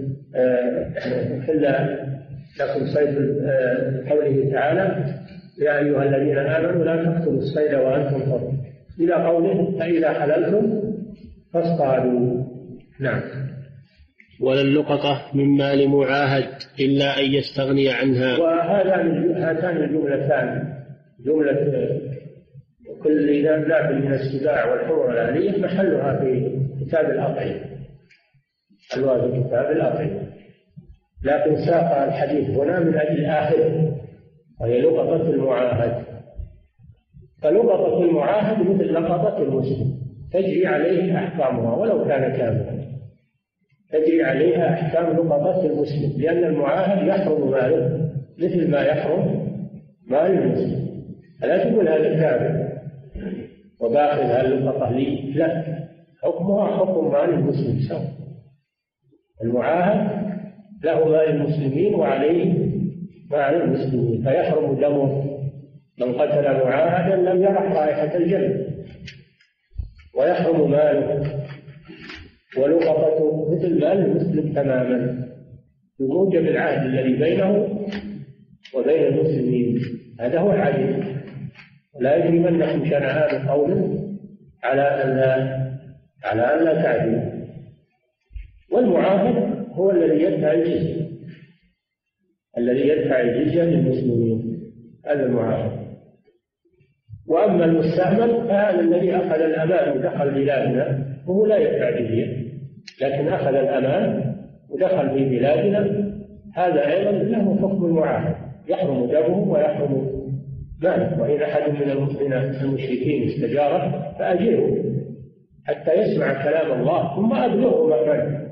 S3: حل لكم صيد قوله تعالى يا أيها الذين آمنوا لا تقتلوا الصيد وأنتم حرم، إلى قوله فإذا حللتم فاصطادوا. نعم.
S2: ولا اللقطة من مال معاهد إلا أن يستغني عنها.
S3: وهذان هاتان الجملتان، جملة كل ناب من السباع والحمر الأهلية محلها في كتاب الأطعمة، محلها في كتاب الأطعمة، لكن ساق الحديث هنا من أجل آخر وهي لقطة المعاهد. فلقطة المعاهد مثل لقطة المسلم تجري عليه أحكامها ولو كان كاملا، تجري عليها أحكام لقطة المسلم، لأن المعاهد يحرم ماله مثل ما يحرم مال المسلم. ألا تقول هذا كافر وباخذ هاللقطة لي، لا، حكمها حكم مال المسلم سواء. المعاهد له مال المسلمين وعليه مال المسلمين، فيحرم دمه. من قتل معاهدا لم يرح رائحة الجنة، ويحرم ماله ولقطته مثل مال المسلم تماما بموجب العهد الذي بينه وبين المسلمين. هذا هو العدل. ولا يجرمنكم شنآن قوم على أن على أن لا تعدلوا. والمعاهد هو الذي يدفع الجزية، الذي يدفع الجزية للمسلمين، هذا المعاهد. وأما المستعمل فهذا الذي أخذ الأمان ودخل بلادنا وهو لا يدفع جزية، لكن أخذ الأمان ودخل في بلادنا، هذا أيضا له حكم المعاهد، يحرم دمه ويحرم ماله. وإن أحد من المشركين استجاره فأجره حتى يسمع كلام الله ثم أبلغه مأمنه.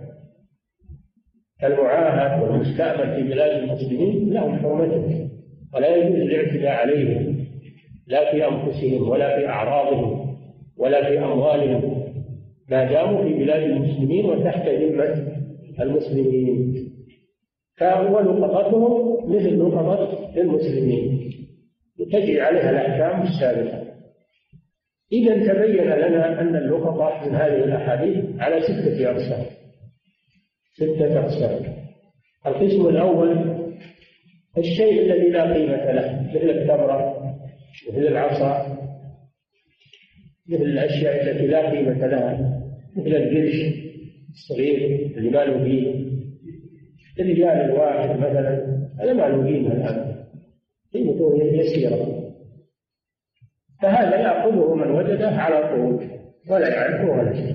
S3: المعاهد والمستأمن في بلاد المسلمين لهم حرمته، ولا يجوز الاعتداء عليهم لا في أنفسهم ولا في أعراضهم ولا في أموالهم ما داموا في بلاد المسلمين وتحت ذمة المسلمين. فهو لقطتهم مثل لقطة المسلمين تجري عليها الأحكام السابقة. إذا تبين لنا أن اللقطة من هذه الأحاديث على ستة أقسام ستة أقسام. القسم الأول الشيء الذي لا قيمة له، مثل التمرة، مثل العصا، مثل الأشياء التي لا قيمة لها، مثل القرش الصغير اللي ما له قيمة، الرجال الواحد مثلا هذا ما له قيمة الآن، قيمته يسيرة، فهذا يأخذه من وجده على طول ولا يعرفه ولا شيء.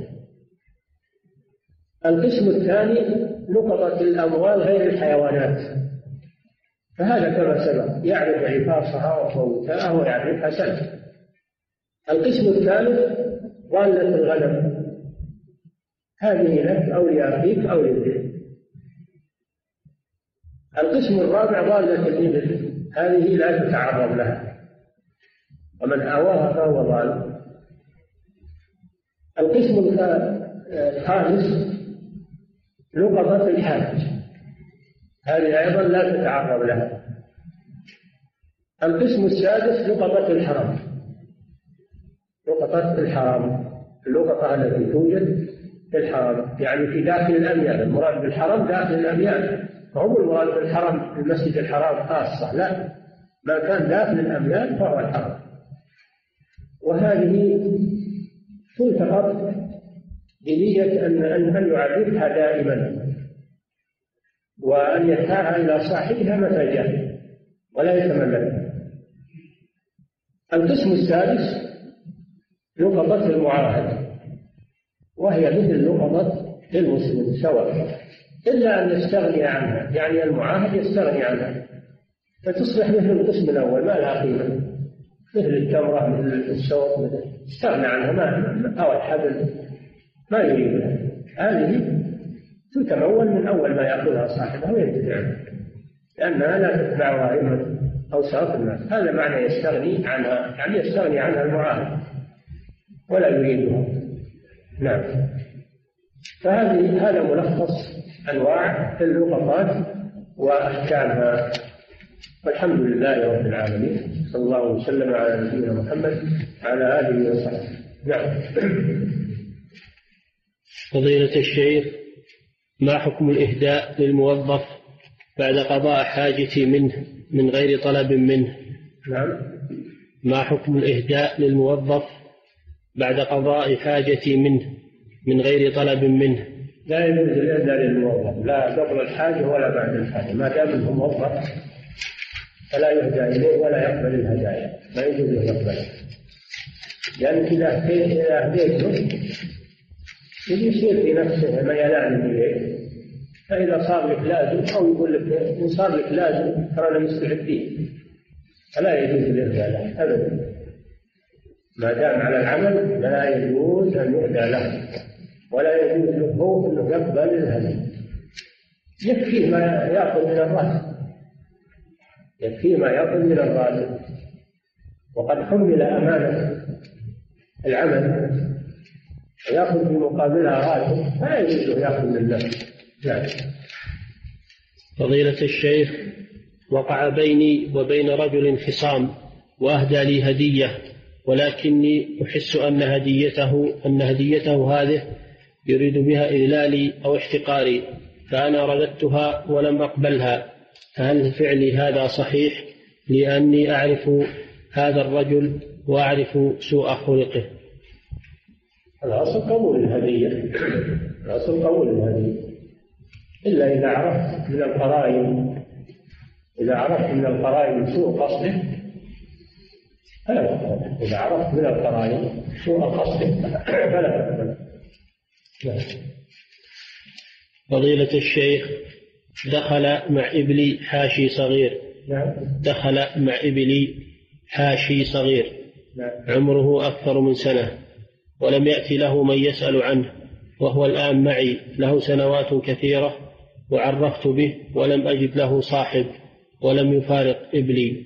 S3: القسم الثاني لقطة الأموال غير الحيوانات، فهذا كما سبق يعرف عفاصها وفوتها ويعرف حسنها. القسم الثالث ضالة الغنم، هذه لك أو لأخيك أو للذئب. القسم الرابع ضالة الإبل، هذه لا تتعرض لها ومن آواها فهو ضال. القسم الخامس لقطة الحاج، هذه أيضا لا تتعرض لها. القسم السادس لقطة الحرم، لقطة الحرم، اللقطة التي توجد في الحرم يعني في داخل الأميال. المراد بالحرم داخل الأميال، فهم المراد بالحرم المسجد الحرام خاصة، لا، ما كان داخل الأميال فهو الحرم. وهذه تلتقط بنية أن أن يعرفها دائما وأن يدفعها إلى صاحبها متى جاء، ولا يتملكها. القسم السادس لقطة المعاهد، وهي مثل لقطة المسلم سواء، إلا أن يستغني عنها، يعني المعاهد يستغني عنها فتصبح مثل القسم الأول ما لها قيمة، مثل التمرة مثل الشوط مثل استغنى عنها ما أو الحبل ما يريدها، هذه تتمول من أول ما يأخذها صاحبها وينتفع عنها لأنها لا تتبعها أئمة أوساط الناس. هذا معنى يستغني عنها، يعني يستغني عنها المعاهد ولا يريدها. نعم. فهذه هذا ملخص أنواع اللقطات وأحكامها، والحمد لله رب العالمين، صلى الله وسلم على نبينا محمد وعلى آله وصحبه. نعم.
S2: فضيلة الشيخ، ما حكم الإهداء للموظف بعد قضاء حاجتي منه من غير طلب منه؟
S3: نعم.
S2: ما حكم الإهداء للموظف بعد قضاء حاجتي منه من غير طلب منه؟
S3: لا يجوز الإهداء للموظف لا قبل الحاجة ولا بعد الحاجة، ما دام أنه موظف فلا يهدى إليه ولا يقبل الهدايا، ما يجوز له يقبل، لأن إذا أهديته يصير في نفسه ميلان إليه، فإذا صار لك لازم أو يقول لك إن صار لك لازم ترانا مستعدين، فلا يجوز الإهداء له أبدا، ما دام على العمل لا يجوز أن يهدى له ولا يجوز له أنه يقبل الهدي. يكفيه ما يأخذ من الراتب، يكفيه ما يأخذ من الراتب، وقد حمل أمانة العمل ويأخذ في مقابلها راتب فلا يجوز له يأخذ من نفسه. نعم.
S2: فضيلة الشيخ، وقع بيني وبين رجل خصام وأهدى لي هدية، ولكني أحس أن هديته أن هديته هذه يريد بها إذلالي أو احتقاري، فأنا رددتها ولم أقبلها، فهل فعلي هذا صحيح لأني أعرف هذا الرجل وأعرف سوء خلقه؟
S3: الأصل قبول الهدية، الأصل قبول الهدية، إلا إذا عرفت من القرائن، إذا عرفت من القرائن سوء قصده فلا تقبل، إذا عرفت من القرائن سوء قصده فلا تقبل.
S2: فضيلة الشيخ، دخل مع إبلي حاشي صغير.
S3: نعم.
S2: دخل مع إبلي حاشي صغير.
S3: نعم.
S2: عمره أكثر من سنة، ولم يأتي له من يسأل عنه، وهو الآن معي له سنوات كثيرة، وعرفت به ولم أجد له صاحب ولم يفارق إبلي.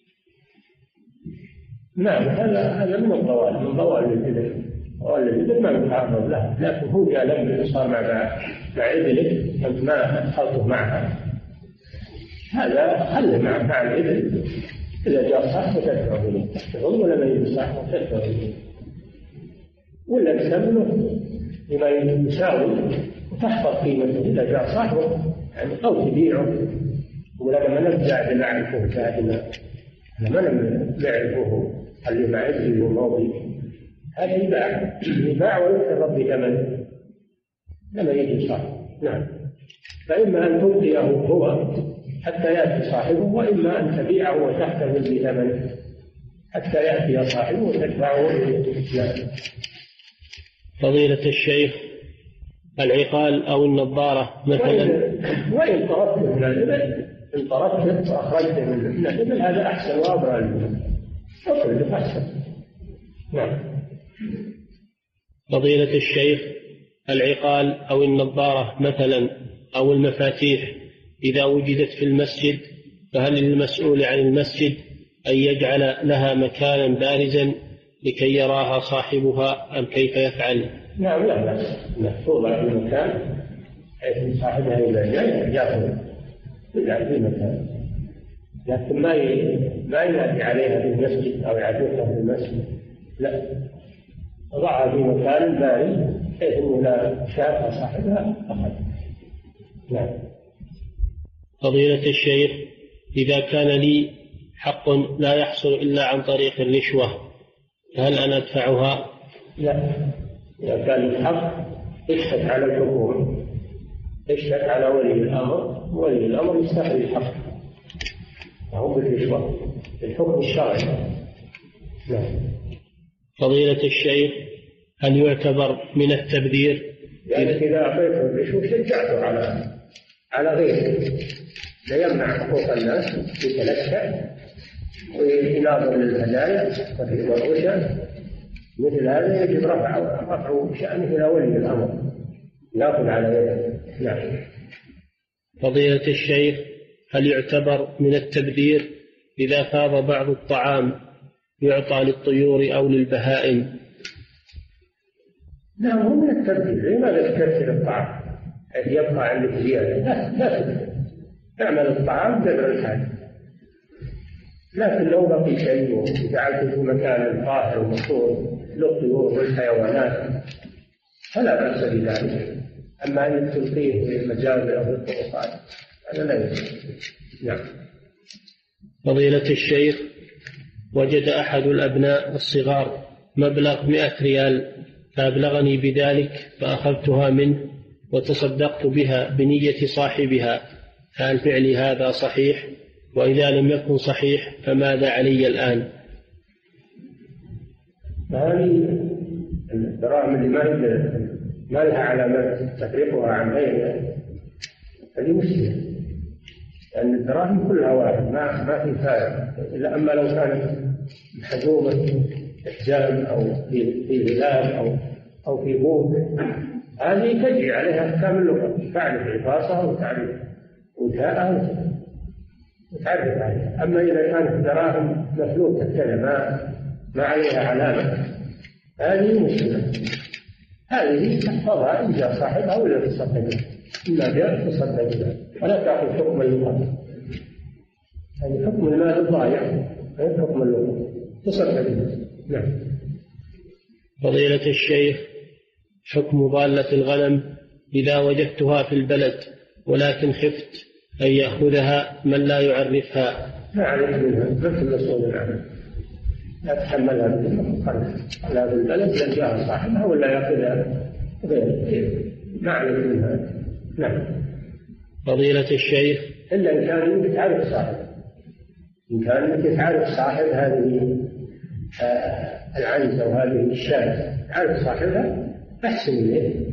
S3: نعم. هذا هذا من الضوال، من ضوال الإبل، ضوال الإبل ما يتعرض له، لكن هو جاء لم صار مع مع إبلك أنت ما أدخلته معها، هذا خلي مع مع الإبل، إذا جاء صاحبه تدفعه إليه، تدفعه ولا ما يجي صاحبه تدفعه إليه، ولا تسمنه بما يساوي وتحفظ قيمته إذا جاء صاحبه، يعني أو تبيعه، ولا ما نرجع بنعرفه كائنا، ما نعرفه اللي ما يجري وماضي، هذا يباع يباع ويكتفى بثمنه لما يجي صاحبه. نعم. فإما أن تبقيه هو حتى يأتي صاحبه، وإما أن تبيعه وتحتفظ بثمنه حتى يأتي صاحبه وتدفعه إليه.
S2: فضيلة الشيخ، العقال أو النظارة مثلا،
S3: وإن طردت من الإبل، إن طردت وأخرجت من الإبل هذا أحسن وأبرى الإبل، أخرج أحسن. نعم.
S2: فضيلة الشيخ، العقال أو النظارة مثلا أو المفاتيح إذا وجدت في المسجد، فهل للمسؤول عن المسجد أن يجعل لها مكانا بارزا لكي يراها صاحبها أم كيف يفعل؟
S3: نعم. لا بأس، توضع في مكان حيث صاحبها إذا جاء يأخذ يجعل في مكان، لكن ما ما ينادي عليها في المسجد أو يعرفها في المسجد، لا، وضعها في مكان بارز حيث أنه لا شافها صاحبها أخذ. نعم.
S2: فضيلة الشيخ، إذا كان لي حق لا يحصل إلا عن طريق الرشوة، هل أنا أدفعها؟
S3: لا، إذا كان الحق اشهد على الحكومة، اشهد على ولي الأمر، ولي الأمر يستحي الحق، هو بالرشوة الحكم الشرعي. نعم.
S2: فضيلة الشيخ، هل يعتبر من التبذير؟
S3: يعني إذا أعطيته الرشوة شجعته على على غيره، ليمنع حقوق الناس يتلكأ ويناظر للهدايا والرشا، مثل هذا يجب رفع رفع شأنه إلى ولي الأمر، يأخذ على يده. نعم.
S2: فضيلة الشيخ، هل يعتبر من التبذير إذا فاض بعض الطعام يعطى للطيور أو للبهائم؟
S3: نعم، هو من التبذير. لماذا تكثر الطعام يبقى عندك زيادة؟ لا لا تكثر، اعمل الطعام قدر الحاجة، لكن لو بقي شيء وجعلته في مكان طاهر ومسطور للطيور والحيوانات فلا بأس بذلك. أما أن تلقيه في المجال أو الطرقات هذا لا يجوز. نعم.
S2: فضيلة الشيخ، وجد أحد الأبناء الصغار مبلغ مئة ريال فأبلغني بذلك فأخذتها منه وتصدقت بها بنية صاحبها، هل فعلي هذا صحيح؟ وإذا لم يكن صحيح فماذا علي الآن؟
S3: هذه الدراهم اللي ما لها علامات تفرقها عن غيرها هذه مشكلة، لأن الدراهم كلها واحد، ما ما في فارق. إلا أما لو كانت محجومة إحجام أو في في غلاف أو أو في بوك، هذه تجري عليها أحكام اللغة، تعرف عفاصها وتعرف وثاءها وتعرف عليها. أما إذا كانت دراهم مفلوكة كذا ما ما عليها علامة هذه مشكلة. هذه تحفظها إن جاء صاحبها ولا تصدق بها، إما جاء تصدق بها ولا تأخذ حكم اللغة. هذه حكم المال الضائع غير حكم اللغة، تصدق بها. نعم.
S2: فضيلة الشيخ، حكم ضالة الغنم إذا وجدتها في البلد ولكن خفت أن يأخذها من لا يعرفها؟
S3: ما عليك منها، ما في مسؤول عنها، لا تحملها بالمقر لا في البلد لا جاء صاحبها ولا يأخذها غير، ما عليك منها. نعم.
S2: فضيلة الشيخ،
S3: إلا إن كان أنت تعرف صاحبها، إن كان أنت تعرف صاحب هذه آه العنزة وهذه الشاة، تعرف صاحبها أحسن إليه،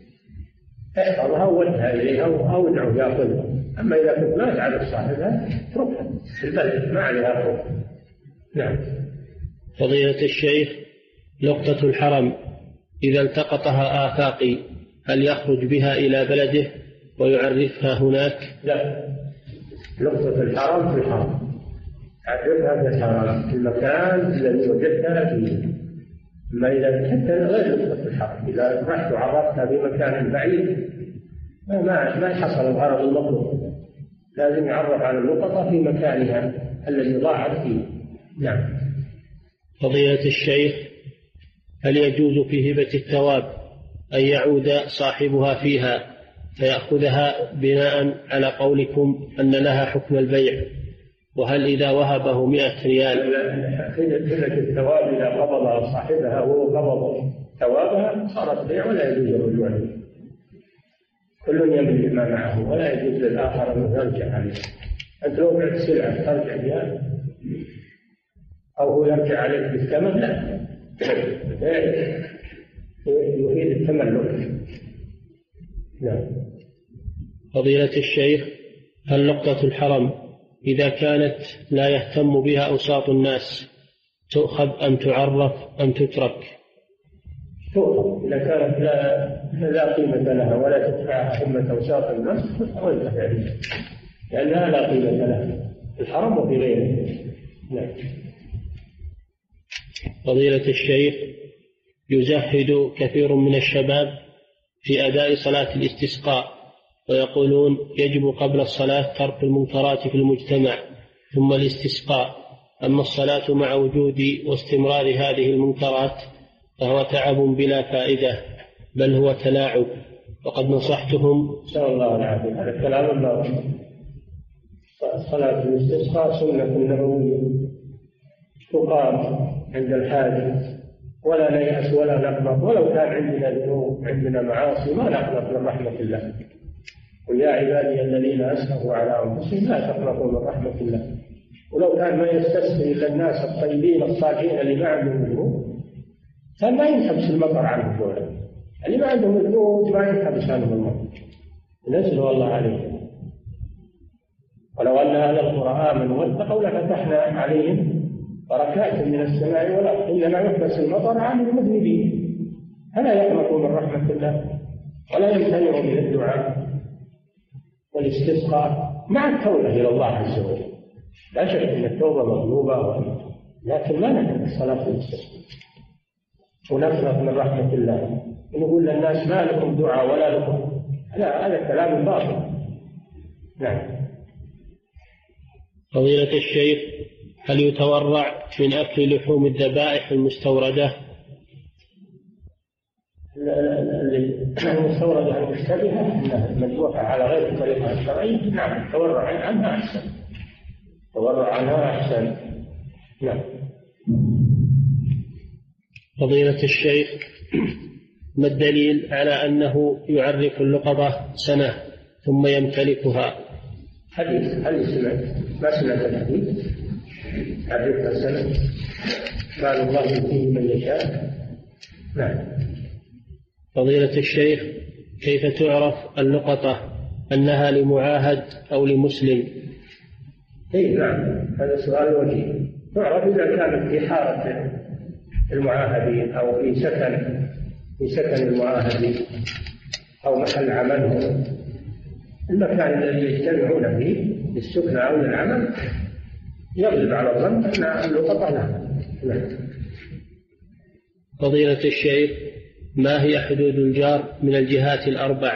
S3: احفظها وودها إليها أو ادعو يأخذها. أما إذا كنت ما تعرف صاحبها اتركها في البلد، ما عليها حكم. نعم.
S2: فضيلة الشيخ، لقطة الحرم إذا التقطها آفاقي هل يخرج بها إلى بلده ويعرفها هناك؟
S3: لا، لقطة الحرم في الحرم، تعرفها في الحرم في المكان الذي وجدتها فيه. أما إذا كنت غير لقطة الحرم، إذا رحت وعرفتها في مكان بعيد ما ما حصل الغرض المطلوب، لازم يعرف على اللقطة في مكانها الذي ضاعت فيه. نعم.
S2: فضيلة الشيخ، هل يجوز في هبة الثواب أن يعود صاحبها فيها فيأخذها بناء على قولكم أن لها حكم البيع؟ وهل إذا وهبه مئة ريال؟
S3: هبة الثواب إذا قبضها صاحبها وهو قبض ثوابها صارت بيع ولا يجوز الرجوع، كل يملك ما معه ولا يجوز للآخر أن يرجع عليه. أنت لو بعت سلعة ترجع بها أو هو يرجع عليك بالثمن، لا، يفيد التملك. نعم.
S2: فضيلة الشيخ، هل نقطة الحرم إذا كانت لا يهتم بها أوساط الناس تؤخذ أم تعرف أم تترك؟
S3: تؤخذ إذا كانت لا لا قيمة لها ولا تدفعها همة أوساط الناس ولا تفعلها، لأنها لا قيمة لها في الحرم وفي غيره. نعم.
S2: فضيلة الشيخ، يزهد كثير من الشباب في أداء صلاة الاستسقاء ويقولون يجب قبل الصلاة ترك المنكرات في المجتمع ثم الاستسقاء، أما الصلاة مع وجود واستمرار هذه المنكرات فهو تعب بلا فائدة بل هو تلاعب، وقد نصحتهم.
S3: نسأل الله العافية. هذا كلام الله. صلاة الاستسقاء سنة نبوية تقام عند الحاجة ولا نيأس ولا نقنط، ولو كان عندنا ذنوب عندنا معاصي ما نقنط من رحمة الله. قل يا عبادي الذين أسرفوا على أنفسهم لا تقنطوا من رحمة الله ولو كان ما يستسقي إلا الناس الطيبين الصالحين اللي ما عندهم ذنوب كان ما ينحبس المطر عنهم دولة. اللي ما عندهم ذنوب ما ينحبس عنهم المطر، نزل الله عليهم. ولو أن أهل القرى آمنوا واتقوا لفتحنا عليهم بركات من السماء والأرض، إنما يحبس المطر عن المذنبين، فلا يقنطوا من رحمة الله ولا يمتنعوا من الدعاء والاستسقاء مع التوبة إلى الله عز وجل. لا شك أن التوبة مطلوبة، لكن لا نترك الصلاة والاستسقاء ونقنط من رحمة الله ونقول للناس ما لكم دعاء ولا لكم، لا، هذا كلام باطل. نعم.
S2: فضيلة الشيخ، هل يتورع من أكل لحوم الذبائح المستوردة؟
S3: المستوردة المشتبهة مذبوحة على غير طريقها الشرعية، نعم، التورع عنها أحسن، التورع عنها أحسن. نعم.
S2: فضيلة الشيخ، ما الدليل على أنه يعرف اللقطة سنة ثم يمتلكها؟
S3: حديث هل سمعت؟ ما سمعت الحديث؟ عرفها سنة، قال الله يؤتيه من يشاء. نعم.
S2: فضيلة الشيخ، كيف تعرف اللقطة أنها لمعاهد أو لمسلم؟
S3: اي نعم، هذا سؤال وجيه. تعرف إذا كانت في حارة المعاهدين أو في سكن في سكن المعاهدين أو محل عملهم، المكان الذي يجتمعون فيه للسكن أو للعمل، يغلب على الظن أن اللقطة نعم.
S2: فضيلة الشيخ، ما هي حدود الجار من الجهات الأربع؟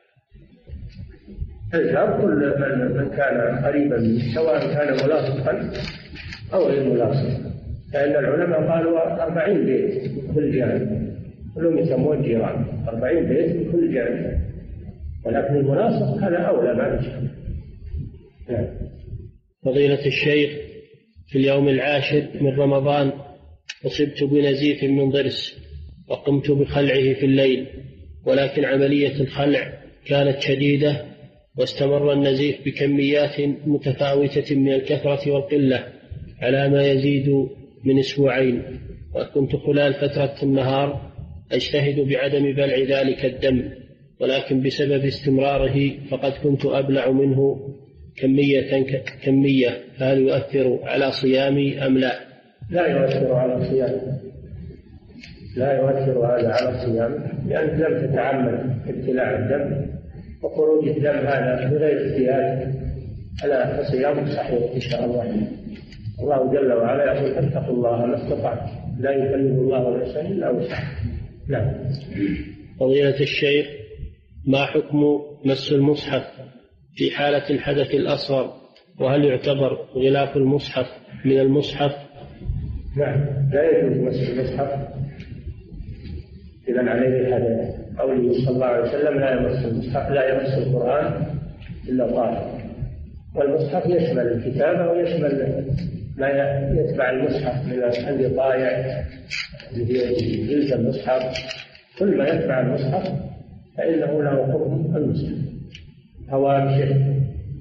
S3: الجار كل من كان قريبا منه، سواء كان ملاصقا أو غير ملاصق، لأن العلماء قالوا أربعين بيت كل جانب، كلهم يسمون جيران، أربعين بيت كل جانب، ولكن الملاصق هذا أولى ما يشبه. نعم.
S2: فضيلة الشيخ، في اليوم العاشر من رمضان أصبت بنزيف من ضرس وقمت بخلعه في الليل، ولكن عملية الخلع كانت شديدة واستمر النزيف بكميات متفاوتة من الكثرة والقلة على ما يزيد من أسبوعين، وكنت خلال فترة النهار أجتهد بعدم بلع ذلك الدم، ولكن بسبب استمراره فقد كنت أبلع منه كمية كمية فهل يؤثر على صيامي أم لا؟
S3: لا يؤثر على صيامي، لا يؤثر هذا على صيامي، لأنك لم تتعمد ابتلاع الدم، وخروج الدم هذا بغير اجتهاد على صيام صحيح إن شاء الله. الله جل وعلا يقول اتقوا الله ما استطعتم، لا يكلف الله نفسا إلا وسعها. نعم.
S2: فضيلة الشيخ، ما حكم مس المصحف في حالة الحدث الأصغر، وهل يعتبر غلاف المصحف من المصحف؟
S3: نعم، لا يجوز مس المصحف إذا عليه الحدث. قوله صلى الله عليه وسلم لا يمس المصحف لا يمس القرآن إلا طاهر، والمصحف يشمل الكتابة ويشمل ما يتبع المصحف من الوقايع جلد المصحف، كل ما يتبع المصحف فإنه له حكم المصحف، هوامشه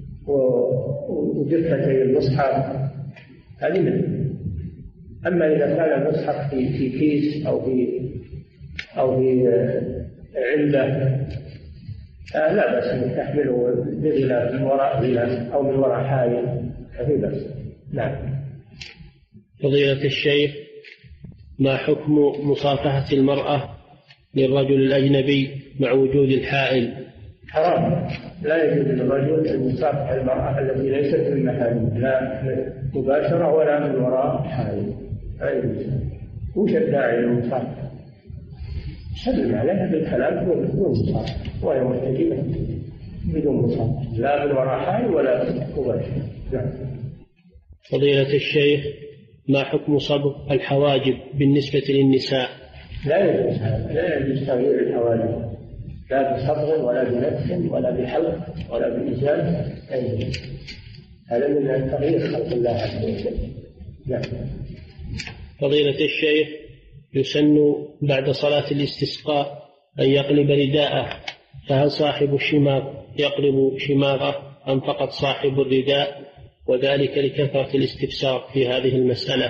S3: وجفتي المصحف هذه منه. أما إذا كان المصحف في في كيس أو في أو في علبة لا بأس أن تحمله بغلاف من وراء غلاف أو من وراء حائل، ففي بأس. نعم.
S2: فضيلة الشيخ، ما حكم مصافحة المرأة للرجل الأجنبي مع وجود الحائل؟
S3: حرام، لا يجوز للرجل أن يصافح المرأة التي ليست من محارمه، لا مباشرة ولا من وراء حائل، لا يجوز. وش الداعي للمصافحة؟ سلم عليها بالكلام بدون مصافحة، وهي محتجبة بدون مصافحة، لا من وراء حائل ولا مباشرة. نعم.
S2: فضيلة الشيخ، ما حكم صبغ الحواجب بالنسبة للنساء؟
S3: لا يجوز هذا، لا يجوز تغيير الحواجب، لا بصبغ ولا بنتف ولا بحلق ولا بإزالة، هذا من تغيير خلق الله عز وجل. نعم.
S2: فضيلة الشيخ، يسن بعد صلاة الاستسقاء أن يقلب رداءه، فهل صاحب الشماغ يقلب شماغه أم فقط صاحب الرداء؟ وذلك لكثرة الاستفسار في هذه المسألة.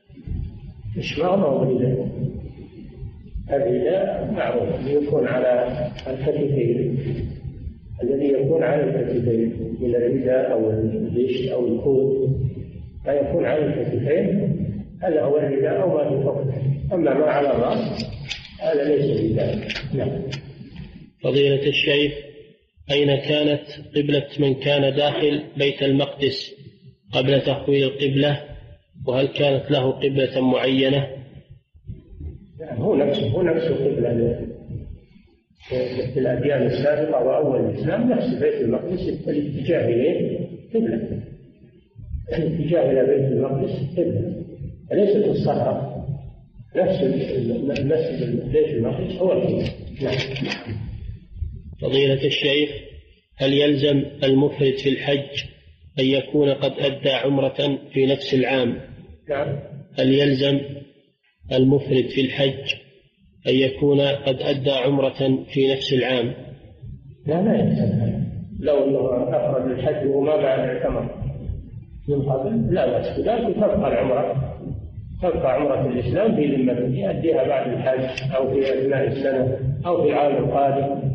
S4: مش معنى الرداء؟ الرداء معروف يكون على الكتفين، الذي يكون على الكتفين من الرداء أو البشت أو الكوت فيكون على الكتفين، هذا هو الرداء أو ما في فوقه. أما ما على الرأس هذا ليس رداء. نعم.
S2: فضيلة الشيخ، أين كانت قبلة من كان داخل بيت المقدس قبل تحويل القبلة؟ وهل كانت له قبلة معينة؟
S4: يعني هو نفسه هو نفسه قبلة في الأديان السابقة وأول الإسلام، نفس بيت المقدس الاتجاه إليه قبلة، الاتجاه إلى بيت المقدس قبلة، ليست الصحراء، نفس المسجد بيت المقدس هو القبلة. نعم.
S2: فضيلة الشيخ، هل يلزم المفرد في الحج أن يكون قد أدى عمرة في نفس العام؟
S4: نعم.
S2: هل يلزم المفرد في الحج أن يكون قد أدى عمرة في نفس العام؟
S4: لا لا يلزم، لو أنه أفرد الحج وما بعد اعتمر من قبل لا بأس، لكن تبقى العمرة تبقى عمرة الإسلام في ذمته يؤديها بعد الحج أو في أثناء السنة أو في العام القادم،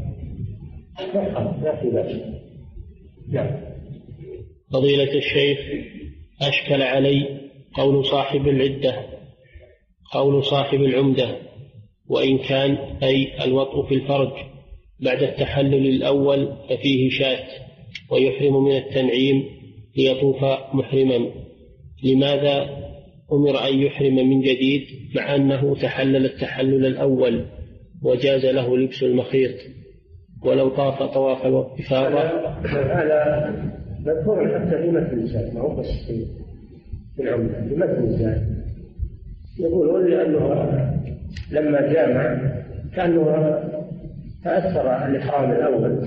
S4: لا في بأس. نعم.
S2: فضيلة الشيخ، أشكل علي قول صاحب العدة قول صاحب العمدة وإن كان أي الوطء في الفرج بعد التحلل الأول ففيه شاة ويحرم من التنعيم ليطوف محرما، لماذا أمر أن يحرم من جديد مع أنه تحلل التحلل الأول وجاز له لبس المخيط ولو طاف طواف الإفاضة؟
S4: هذا مذكور حتى في متن الزاد، ما هو بس في العمدة، في متن الزاد يقولون لأنه لما جامع كأنه تأثر الإحرام الأول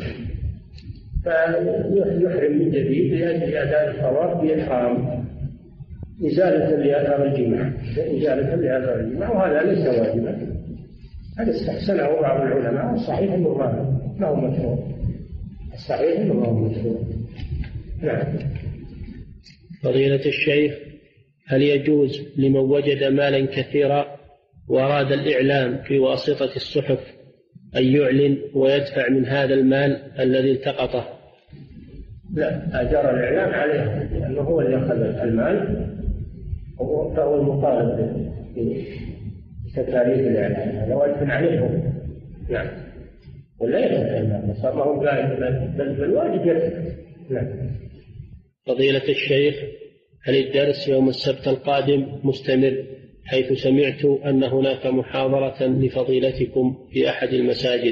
S4: فيحرم من جديد لأجل أداء الطواف بإحرام إزالة لآثار الجماع إزالة لآثار الجماع، وهذا ليس واجبا، هذا استحسنه بعض العلماء، الصحيح أنه ما هو مشروع، الصحيح أنه ما هو مشروع. نعم.
S2: فضيلة الشيخ، هل يجوز لمن وجد مالا كثيرا وأراد الإعلام في واسطة الصحف أن يعلن ويدفع من هذا المال الذي التقطه؟
S4: لا، أجر الإعلام عليه لأنه هو اللي أخذ المال فهو المطالب بتكاليف الإعلام، هذا واجب عليهم. نعم. ولا يدفع المال، صار ما هو قائد بل بالواجب يدفع. نعم.
S2: فضيلة الشيخ، هل الدرس يوم السبت القادم مستمر، حيث سمعت أن هناك محاضرة لفضيلتكم في أحد المساجد؟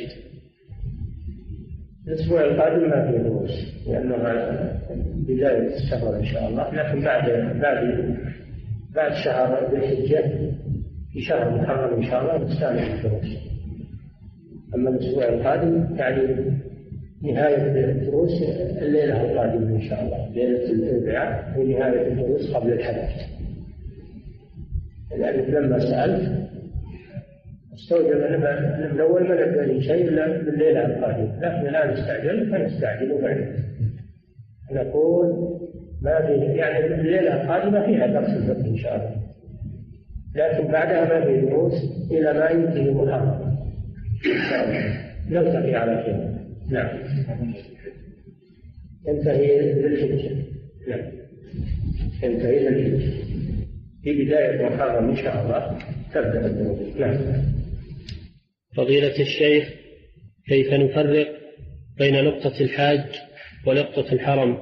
S4: الأسبوع القادم ما في دروس لأنه بداية السفر إن شاء الله، لكن بعد بعد بعد شهر ذي الحجة في شهر محرم إن شاء الله نستعمل الدروس. أما الأسبوع القادم يعني نهاية الدروس الليلة القادمة إن شاء الله، ليلة الأربعاء هي نهاية الدروس قبل الحدث، لأنك لما سألت استوجب أن من أول ما نبدأ شيء إلا من الليلة القادمة، لكن الآن استعجل فنستعجل بعد نقول ما في، يعني الليلة القادمة فيها درس الفقه إن شاء الله، لكن بعدها ما في دروس إلى ما ينتهي محرم إن شاء الله، نلتقي على خير. نعم. ينتهي للحجة. نعم. ينتهي للحجة في بداية محرم إن شاء الله تبدأ الدروس. نعم.
S2: فضيلة الشيخ، كيف نفرق بين نقطة الحاج ونقطة الحرم؟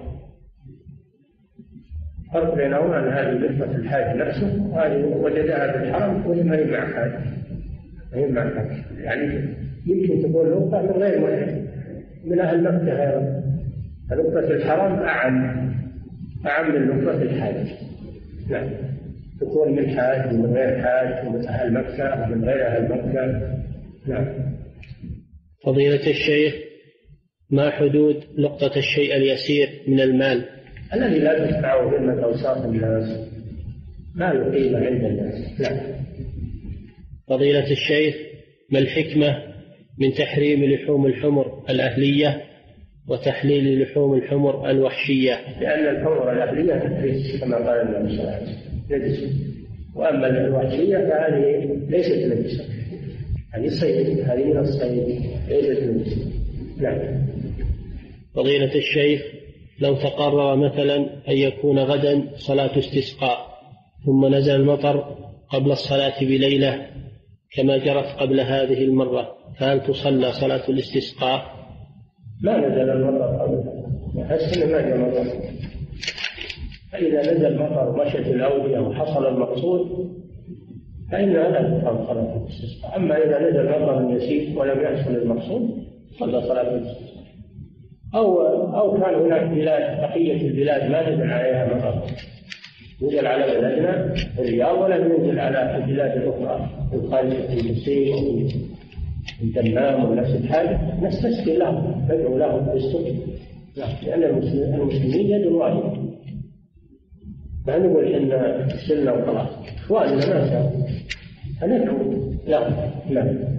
S4: فرق بينهما أن هذه نقطة الحاج نفسه وهذه وجدها في الحرم وهي ما هي مع حاج، هي مع حاج، يعني يمكن تكون نقطة من غير محرم من أهل مكة غيره، نقطة الحرم أعم أعم من نقطة الحاج. نعم. تكون من حاج ومن غير حاج ومن أهل مكة ومن غير أهل مكة. نعم.
S2: فضيلة الشيخ، ما حدود نقطة الشيء اليسير من المال
S4: الذي لا تدفعه ذمة أوساط الناس، ما له قيمة عند الناس؟ نعم.
S2: فضيلة الشيخ، ما الحكمة من تحريم لحوم الحمر الأهلية وتحليل لحوم الحمر الوحشية؟
S4: لأن الحمر الأهلية تدرس كما قال النبي صلى الله عليه وسلم، وأما الوحشية فهذه ليست نجسة، هذه صيد، هذه من الصيد ليست نجسة. نعم.
S2: فضيلة الشيخ، لو تقرر مثلا أن يكون غدا صلاة استسقاء ثم نزل المطر قبل الصلاة بليلة كما جرت قبل هذه المرة، فهل تصلى صلاة الاستسقاء؟
S4: ما نزل المطر قبل، أحس ما جاء مطر، فإذا نزل المطر مشت الأودية وحصل المقصود فإنها لا تقام صلاة الاستسقاء. أما إذا نزل مطر يسير ولم يحصل المقصود صلى صلاة الاستسقاء. أو أو كان هناك بلاد، بقية البلاد ما نزل عليها مطر، نزل على بلدنا الرياض ولم ينزل على البلاد الأخرى الخارجة في المسيح وفي الدمام ونفس الحال، نستسقي لهم، ندعو لهم بالسقي، لأن المسلمين يد واحدة، ما نقول إن سلنا وخلاص، إخواننا ما شاء فندعو لهم. لا.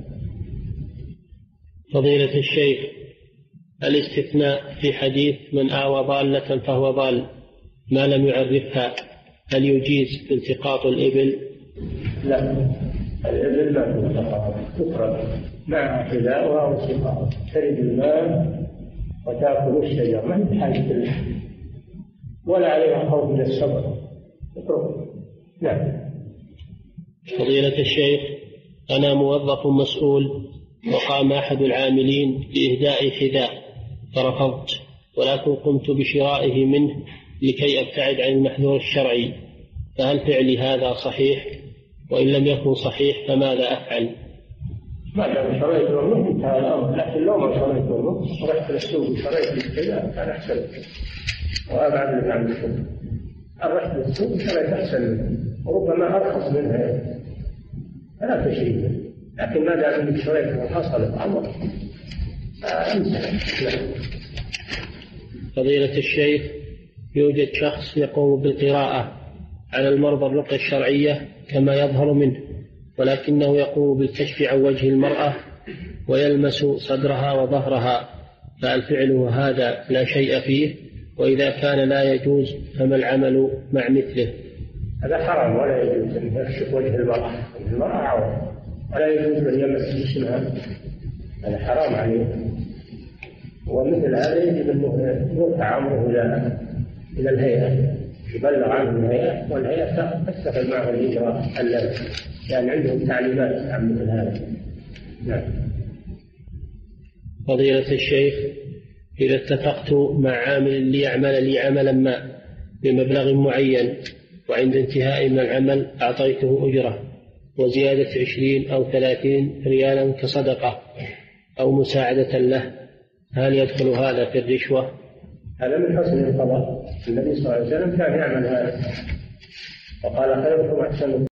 S2: فضيلة الشيخ، الاستثناء في حديث من آوى ضالة فهو ضال ما لم يعرفها، هل يجيز التقاط الإبل؟
S4: لا، الإبل ما تلتقط، تترك مع حذاؤها وسقاها، ترد الماء وتأكل الشجر، ما هي بحاجة لها ولا عليها خوف من السبع، اترك. نعم.
S2: فضيلة الشيخ، أنا موظف مسؤول وقام أحد العاملين بإهداء حذاء فرفضت، ولكن قمت بشرائه منه لكي أبتعد عن المحذور الشرعي، فهل فعلي هذا صحيح؟ وإن لم يكن صحيح فماذا أفعل؟
S4: ما دام شريت منه انتهى الأمر، لكن لو ما شريت منه ورحت للسوق وشريت الحذاء كان أحسن وأبعد لك عن السوق. رحت للسوق وشريت أحسن منه وربما أرخص منها، فلا تشري، لكن ما دام انك شريت وحصل الأمر
S2: فضيلة الشيخ، يوجد شخص يقوم بالقراءة على المرضى الرقية الشرعية كما يظهر منه، ولكنه يقوم بالكشف عن وجه المرأة ويلمس صدرها وظهرها، فهل فعله هذا لا شيء فيه؟ وإذا كان لا يجوز فما العمل مع مثله؟
S4: هذا حرام، ولا يجوز أن يكشف وجه المرأة، المرأة عورة، ولا يجوز أن يمس جسمها، هذا حرام عليه. ومثل هذا يجب أن يرفع أمره إلى إلى الهيئة، يبلغ عنه الهيئة، والهيئة تتخذ معه الإجراء اللازم، يعني عندهم تعليمات عن مثل هذا. نعم.
S2: فضيلة الشيخ، إذا اتفقت مع عامل ليعمل لي عملا ما بمبلغ معين، وعند انتهاء من العمل أعطيته أجرة وزيادة عشرين أو ثلاثين ريالا كصدقة أو مساعدة له، هل يدخل هذا في الرشوة؟
S4: هذا من حسن القضاء، النبي صلى الله عليه وسلم كان يعمل هذا وقال خيركم أحسن